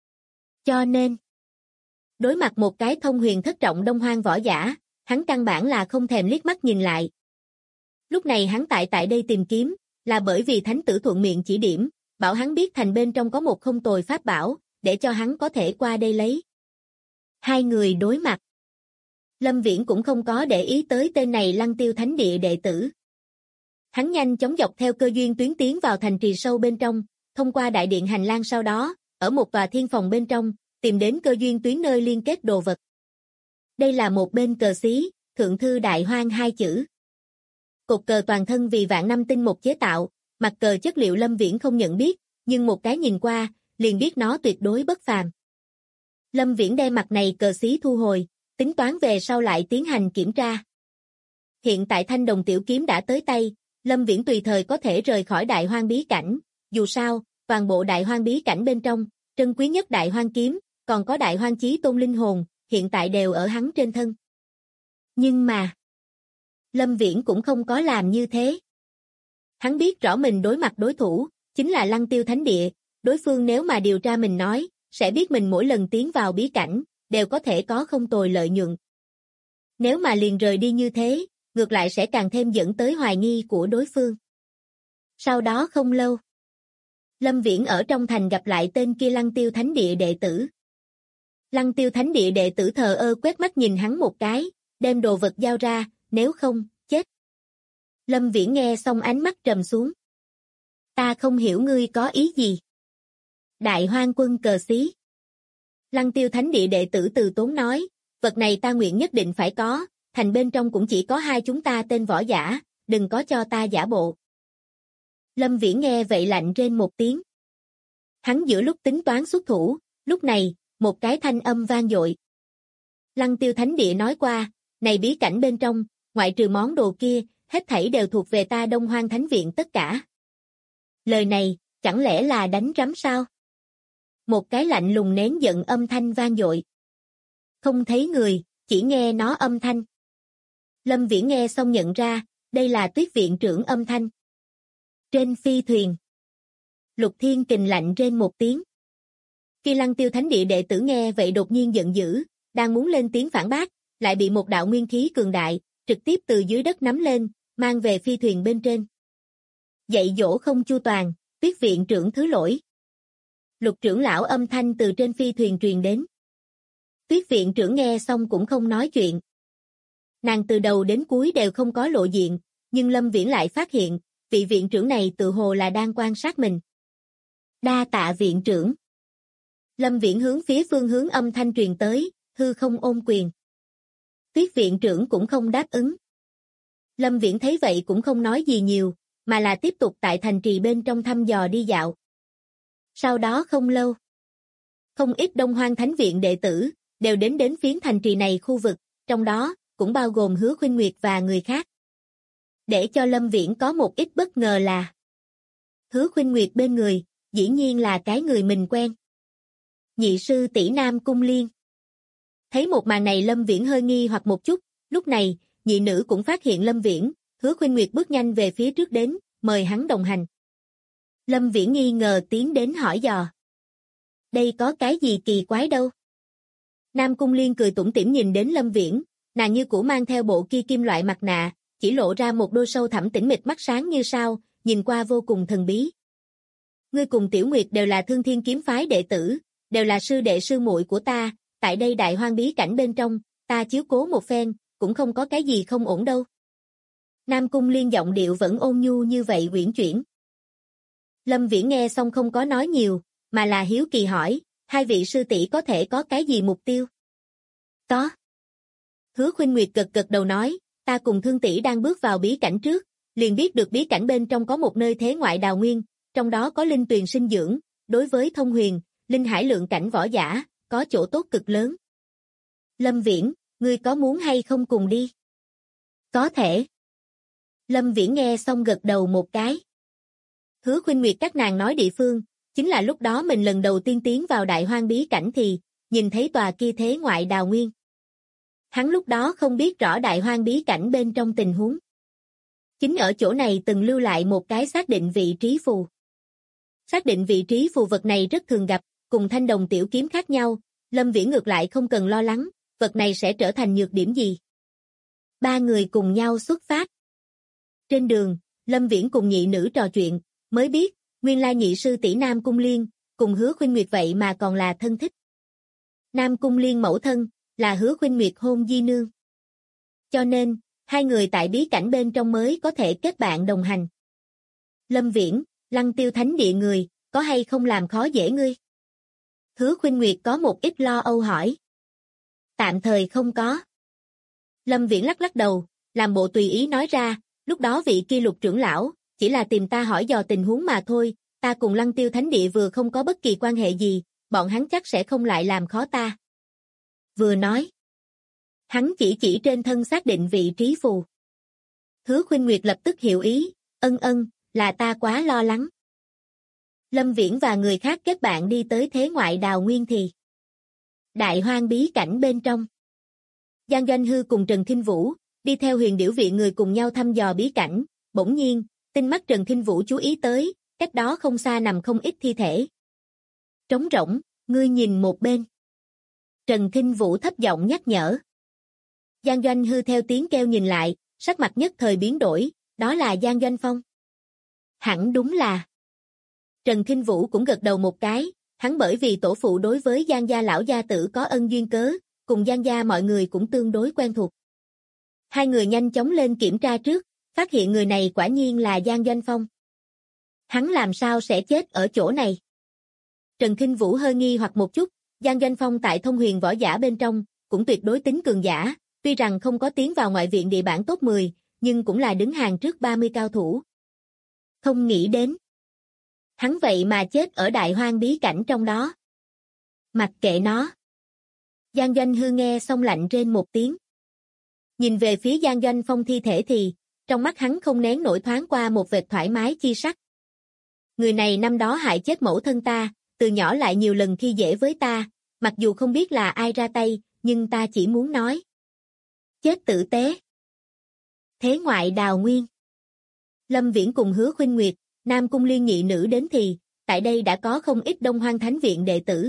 Cho nên, đối mặt một cái thông huyền thất trọng Đông Hoang võ giả, hắn căn bản là không thèm liếc mắt nhìn lại. Lúc này hắn tại đây tìm kiếm, là bởi vì thánh tử thuận miệng chỉ điểm, bảo hắn biết thành bên trong có một không tồi pháp bảo, để cho hắn có thể qua đây lấy. Hai người đối mặt. Lâm Viễn cũng không có để ý tới tên này Lăng Tiêu Thánh Địa đệ tử. Hắn nhanh chóng dọc theo cơ duyên tuyến tiến vào thành trì sâu bên trong, thông qua đại điện hành lang sau đó, ở một tòa thiên phòng bên trong, tìm đến cơ duyên tuyến nơi liên kết đồ vật. Đây là một bên cờ xí, thượng thư Đại Hoang hai chữ. Cột cờ toàn thân vì vạn năm tinh một chế tạo, mặt cờ chất liệu Lâm Viễn không nhận biết, nhưng một cái nhìn qua, liền biết nó tuyệt đối bất phàm. Lâm Viễn đem mặt này cờ xí thu hồi, tính toán về sau lại tiến hành kiểm tra. Hiện tại thanh đồng tiểu kiếm đã tới tay, Lâm Viễn tùy thời có thể rời khỏi Đại Hoang bí cảnh, dù sao, toàn bộ Đại Hoang bí cảnh bên trong, trân quý nhất Đại Hoang kiếm, còn có Đại Hoang chí tôn linh hồn, hiện tại đều ở hắn trên thân. Nhưng mà, Lâm Viễn cũng không có làm như thế. Hắn biết rõ mình đối mặt đối thủ, chính là Lăng Tiêu Thánh Địa, đối phương nếu mà điều tra mình nói, sẽ biết mình mỗi lần tiến vào bí cảnh, đều có thể có không tồi lợi nhuận. Nếu mà liền rời đi như thế, ngược lại sẽ càng thêm dẫn tới hoài nghi của đối phương. Sau đó không lâu, Lâm Viễn ở trong thành gặp lại tên kia Lăng Tiêu Thánh Địa đệ tử. Lăng Tiêu Thánh Địa đệ tử thờ ơ quét mắt nhìn hắn một cái, đem đồ vật giao ra, nếu không, chết. Lâm Viễn nghe xong ánh mắt trầm xuống. Ta không hiểu ngươi có ý gì. Đại Hoang Quân cờ xí. Lăng Tiêu Thánh Địa đệ tử từ tốn nói, vật này ta nguyện nhất định phải có, thành bên trong cũng chỉ có hai chúng ta tên võ giả, đừng có cho ta giả bộ. Lâm Viễn nghe vậy lạnh rên một tiếng. Hắn giữa lúc tính toán xuất thủ, lúc này, một cái thanh âm vang dội. Lăng Tiêu Thánh Địa nói qua, này bí cảnh bên trong, ngoại trừ món đồ kia, hết thảy đều thuộc về ta Đông Hoang Thánh Viện tất cả. Lời này, chẳng lẽ là đánh rắm sao? Một cái lạnh lùng nén giận âm thanh vang dội. Không thấy người, chỉ nghe nó âm thanh. Lâm Viễn nghe xong nhận ra, đây là Tuyết viện trưởng âm thanh. Trên phi thuyền, Lục Thiên Kình lạnh rên một tiếng. Khi Lăng Tiêu Thánh Địa đệ tử nghe vậy đột nhiên giận dữ, đang muốn lên tiếng phản bác, lại bị một đạo nguyên khí cường đại, trực tiếp từ dưới đất nắm lên, mang về phi thuyền bên trên. Dạy dỗ không chu toàn, Tuyết viện trưởng thứ lỗi. Lục trưởng lão âm thanh từ trên phi thuyền truyền đến. Tuyết viện trưởng nghe xong cũng không nói chuyện. Nàng từ đầu đến cuối đều không có lộ diện, nhưng Lâm Viễn lại phát hiện, vị viện trưởng này tự hồ là đang quan sát mình. Đa tạ viện trưởng. Lâm Viễn hướng phía phương hướng âm thanh truyền tới, hư không ôm quyền. Tuyết viện trưởng cũng không đáp ứng. Lâm Viễn thấy vậy cũng không nói gì nhiều, mà là tiếp tục tại thành trì bên trong thăm dò đi dạo. Sau đó không lâu, không ít Đông Hoang Thánh Viện đệ tử, đều đến phiến thành trì này khu vực, trong đó, cũng bao gồm Hứa Khuynh Nguyệt và người khác. Để cho Lâm Viễn có một ít bất ngờ là Hứa Khuynh Nguyệt bên người, dĩ nhiên là cái người mình quen. Nhị sư tỷ Nam Cung Liên. Thấy một màn này Lâm Viễn hơi nghi hoặc một chút, lúc này, nhị nữ cũng phát hiện Lâm Viễn, Hứa Khuynh Nguyệt bước nhanh về phía trước đến, mời hắn đồng hành. Lâm Viễn nghi ngờ tiến đến hỏi dò. Đây có cái gì kỳ quái đâu? Nam Cung Liên cười tủm tỉm nhìn đến Lâm Viễn, nàng như cũ mang theo bộ kia kim loại mặt nạ, chỉ lộ ra một đôi sâu thẳm tĩnh mịch mắt sáng như sao, nhìn qua vô cùng thần bí. Ngươi cùng Tiểu Nguyệt đều là Thương Thiên kiếm phái đệ tử, đều là sư đệ sư muội của ta, tại đây Đại Hoang bí cảnh bên trong, ta chiếu cố một phen, cũng không có cái gì không ổn đâu. Nam Cung Liên giọng điệu vẫn ôn nhu như vậy uyển chuyển. Lâm Viễn nghe xong không có nói nhiều, mà là hiếu kỳ hỏi, hai vị sư tỷ có thể có cái gì mục tiêu? Có. Hứa Khuynh Nguyệt gật đầu nói, ta cùng Thương tỷ đang bước vào bí cảnh trước, liền biết được bí cảnh bên trong có một nơi thế ngoại đào nguyên, trong đó có linh tuyền sinh dưỡng, đối với thông huyền, linh hải lượng cảnh võ giả, có chỗ tốt cực lớn. Lâm Viễn, ngươi có muốn hay không cùng đi? Có thể. Lâm Viễn nghe xong gật đầu một cái. Hứa Khuynh Nguyệt các nàng nói địa phương, chính là lúc đó mình lần đầu tiên tiến vào Đại Hoang bí cảnh thì, nhìn thấy tòa kia thế ngoại đào nguyên. Hắn lúc đó không biết rõ Đại Hoang bí cảnh bên trong tình huống. Chính ở chỗ này từng lưu lại một cái xác định vị trí phù. Xác định vị trí phù vật này rất thường gặp, cùng thanh đồng tiểu kiếm khác nhau, Lâm Viễn ngược lại không cần lo lắng, vật này sẽ trở thành nhược điểm gì. Ba người cùng nhau xuất phát. Trên đường, Lâm Viễn cùng nhị nữ trò chuyện, mới biết, nguyên lai nhị sư tỷ Nam Cung Liên, cùng Hứa Khuynh Nguyệt vậy mà còn là thân thích. Nam Cung Liên mẫu thân, là Hứa Khuynh Nguyệt hôn di nương. Cho nên, hai người tại bí cảnh bên trong mới có thể kết bạn đồng hành. Lâm Viễn, Lăng Tiêu Thánh Địa người, có hay không làm khó dễ ngươi? Hứa Khuynh Nguyệt có một ít lo âu hỏi. Tạm thời không có. Lâm Viễn lắc đầu, làm bộ tùy ý nói ra, lúc đó vị kia Lục trưởng lão, chỉ là tìm ta hỏi dò tình huống mà thôi, ta cùng Lăng Tiêu Thánh Địa vừa không có bất kỳ quan hệ gì, bọn hắn chắc sẽ không lại làm khó ta. Vừa nói, hắn chỉ trên thân xác định vị trí phù. Hứa Khuynh Nguyệt lập tức hiểu ý, ân, là ta quá lo lắng. Lâm Viễn và người khác kết bạn đi tới thế ngoại đào nguyên thì. Đại Hoang bí cảnh bên trong. Giang Doanh Hư cùng Trần Thinh Vũ, đi theo Huyền Điểu Viện người cùng nhau thăm dò bí cảnh, bỗng nhiên, tinh mắt Trần Thinh Vũ chú ý tới, cách đó không xa nằm không ít thi thể. Trống rỗng, ngươi nhìn một bên. Trần Thinh Vũ thấp giọng nhắc nhở. Giang Doanh Hư theo tiếng kêu nhìn lại, sắc mặt nhất thời biến đổi, đó là Giang Doanh Phong. Hẳn đúng là. Trần Kinh Vũ cũng gật đầu một cái, hắn bởi vì tổ phụ đối với Giang gia lão gia tử có ân duyên cớ, cùng Giang gia mọi người cũng tương đối quen thuộc. Hai người nhanh chóng lên kiểm tra trước, phát hiện người này quả nhiên là Giang Doanh Phong. Hắn làm sao sẽ chết ở chỗ này? Trần Kinh Vũ hơi nghi hoặc một chút, Giang Doanh Phong tại thông huyền võ giả bên trong, cũng tuyệt đối tính cường giả, tuy rằng không có tiến vào ngoại viện địa bảng top 10, nhưng cũng là đứng hàng trước 30 cao thủ. Không nghĩ đến. Hắn vậy mà chết ở đại hoang bí cảnh trong đó. Mặc kệ nó. Giang Doanh Hư nghe xong lạnh rên một tiếng. Nhìn về phía Giang Doanh Phong thi thể thì, trong mắt hắn không nén nổi thoáng qua một vệt thoải mái chi sắc. Người này năm đó hại chết mẫu thân ta, từ nhỏ lại nhiều lần khi dễ với ta, mặc dù không biết là ai ra tay, nhưng ta chỉ muốn nói. Chết tử tế. Thế ngoại đào nguyên. Lâm Viễn cùng Hứa Khuynh Nguyệt, Nam Cung Liên nhị nữ đến thì, tại đây đã có không ít Đông Hoang Thánh Viện đệ tử.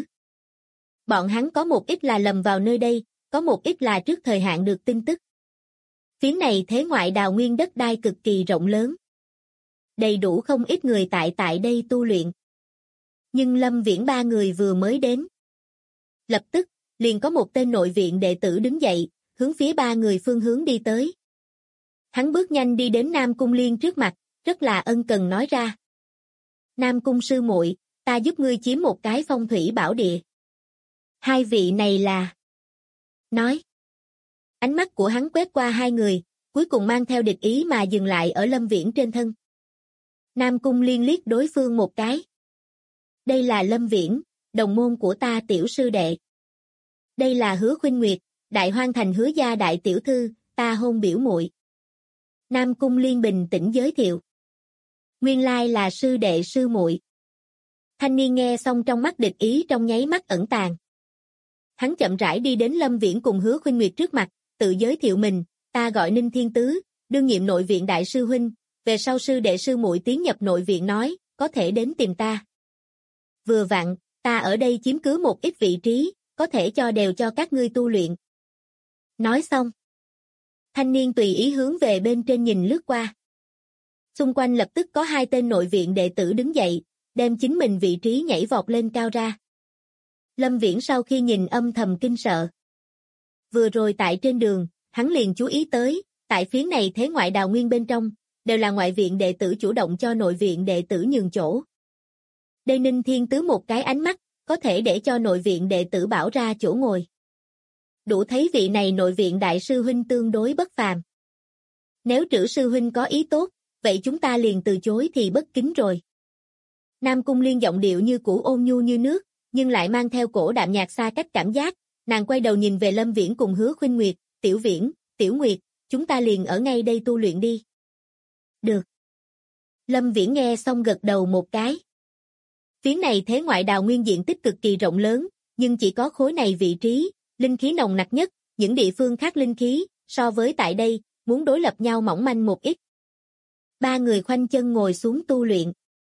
Bọn hắn có một ít là lầm vào nơi đây, có một ít là trước thời hạn được tin tức. Phía này thế ngoại đào nguyên đất đai cực kỳ rộng lớn. Đầy đủ không ít người tại đây tu luyện. Nhưng Lâm Viễn ba người vừa mới đến. Lập tức, liền có một tên nội viện đệ tử đứng dậy, hướng phía ba người phương hướng đi tới. Hắn bước nhanh đi đến Nam Cung Liên trước mặt, rất là ân cần nói ra. Nam Cung sư muội, ta giúp ngươi chiếm một cái phong thủy bảo địa. Hai vị này là... Nói. Ánh mắt của hắn quét qua hai người, cuối cùng mang theo địch ý mà dừng lại ở Lâm Viễn trên thân. Nam Cung Liên liếc đối phương một cái. Đây là Lâm Viễn, đồng môn của ta tiểu sư đệ. Đây là Hứa Khuynh Nguyệt, Đại Hoang Thành Hứa gia đại tiểu thư, ta hôn biểu muội. Nam Cung Liên bình tĩnh giới thiệu. Nguyên lai là sư đệ sư muội. Thanh niên nghe xong trong mắt địch ý trong nháy mắt ẩn tàng. Hắn chậm rãi đi đến Lâm Viễn cùng Hứa Khuynh Nguyệt trước mặt, tự giới thiệu mình, ta gọi Ninh Thiên Tứ, đương nhiệm nội viện đại sư huynh, về sau sư đệ sư muội tiến nhập nội viện nói, có thể đến tìm ta. Vừa vặn, ta ở đây chiếm cứ một ít vị trí, có thể cho đều cho các ngươi tu luyện. Nói xong. Thanh niên tùy ý hướng về bên trên nhìn lướt qua. Xung quanh lập tức có hai tên nội viện đệ tử đứng dậy, đem chính mình vị trí nhảy vọt lên cao ra. Lâm Viễn sau khi nhìn âm thầm kinh sợ. Vừa rồi tại trên đường, hắn liền chú ý tới, tại phía này thế ngoại đào nguyên bên trong, đều là ngoại viện đệ tử chủ động cho nội viện đệ tử nhường chỗ. Đây Ninh Thiên Tứ một cái ánh mắt, có thể để cho nội viện đệ tử bảo ra chỗ ngồi. Đủ thấy vị này nội viện đại sư huynh tương đối bất phàm. Nếu Trữ sư huynh có ý tốt, vậy chúng ta liền từ chối thì bất kính rồi. Nam Cung Liên giọng điệu như cũ ôn nhu như nước, nhưng lại mang theo cổ đạm nhạt xa cách cảm giác, nàng quay đầu nhìn về Lâm Viễn cùng Hứa Khuynh Nguyệt, Tiểu Viễn, Tiểu Nguyệt, chúng ta liền ở ngay đây tu luyện đi. Được. Lâm Viễn nghe xong gật đầu một cái. Phía này thế ngoại đào nguyên diện tích cực kỳ rộng lớn, nhưng chỉ có khối này vị trí, linh khí nồng nặc nhất, những địa phương khác linh khí, so với tại đây, muốn đối lập nhau mỏng manh một ít. Ba người khoanh chân ngồi xuống tu luyện.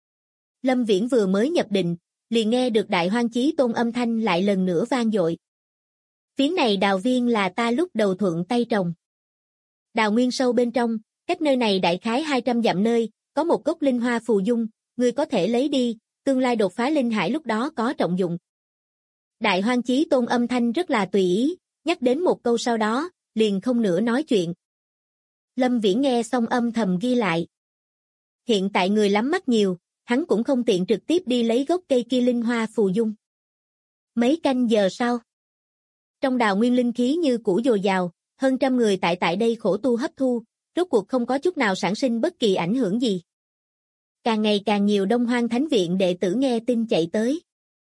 Lâm Viễn vừa mới nhập định, liền nghe được Đại Hoang Chí Tôn âm thanh lại lần nữa vang dội. Phía này đào viên là ta lúc đầu thuận tay trồng. Đào nguyên sâu bên trong, cách nơi này đại khái 200 dặm nơi, có một gốc linh hoa phù dung, ngươi có thể lấy đi, tương lai đột phá linh hải lúc đó có trọng dụng. Đại Hoang Chí Tôn âm thanh rất là tùy ý, nhắc đến một câu sau đó, liền không nữa nói chuyện. Lâm Viễn nghe xong âm thầm ghi lại. Hiện tại người lắm mắt nhiều, hắn cũng không tiện trực tiếp đi lấy gốc cây kia linh hoa phù dung. Mấy canh giờ sau, trong đào nguyên linh khí như cũ dồi dào, hơn trăm người tại đây khổ tu hấp thu, rốt cuộc không có chút nào sản sinh bất kỳ ảnh hưởng gì. Càng ngày càng nhiều Đông Hoang Thánh Viện đệ tử nghe tin chạy tới.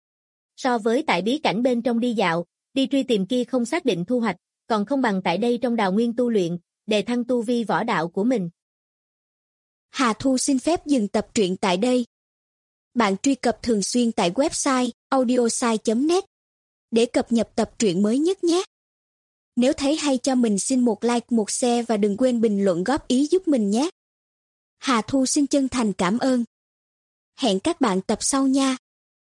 So với tại bí cảnh bên trong đi dạo, đi truy tìm kia không xác định thu hoạch, còn không bằng tại đây trong đào nguyên tu luyện, đề thăng tu vi võ đạo của mình. Hà Thu xin phép dừng tập truyện tại đây. Bạn truy cập thường xuyên tại website audiosai.net để cập nhật tập truyện mới nhất nhé. Nếu thấy hay cho mình xin một like, một share và đừng quên bình luận góp ý giúp mình nhé. Hà Thu xin chân thành cảm ơn. Hẹn các bạn tập sau nha.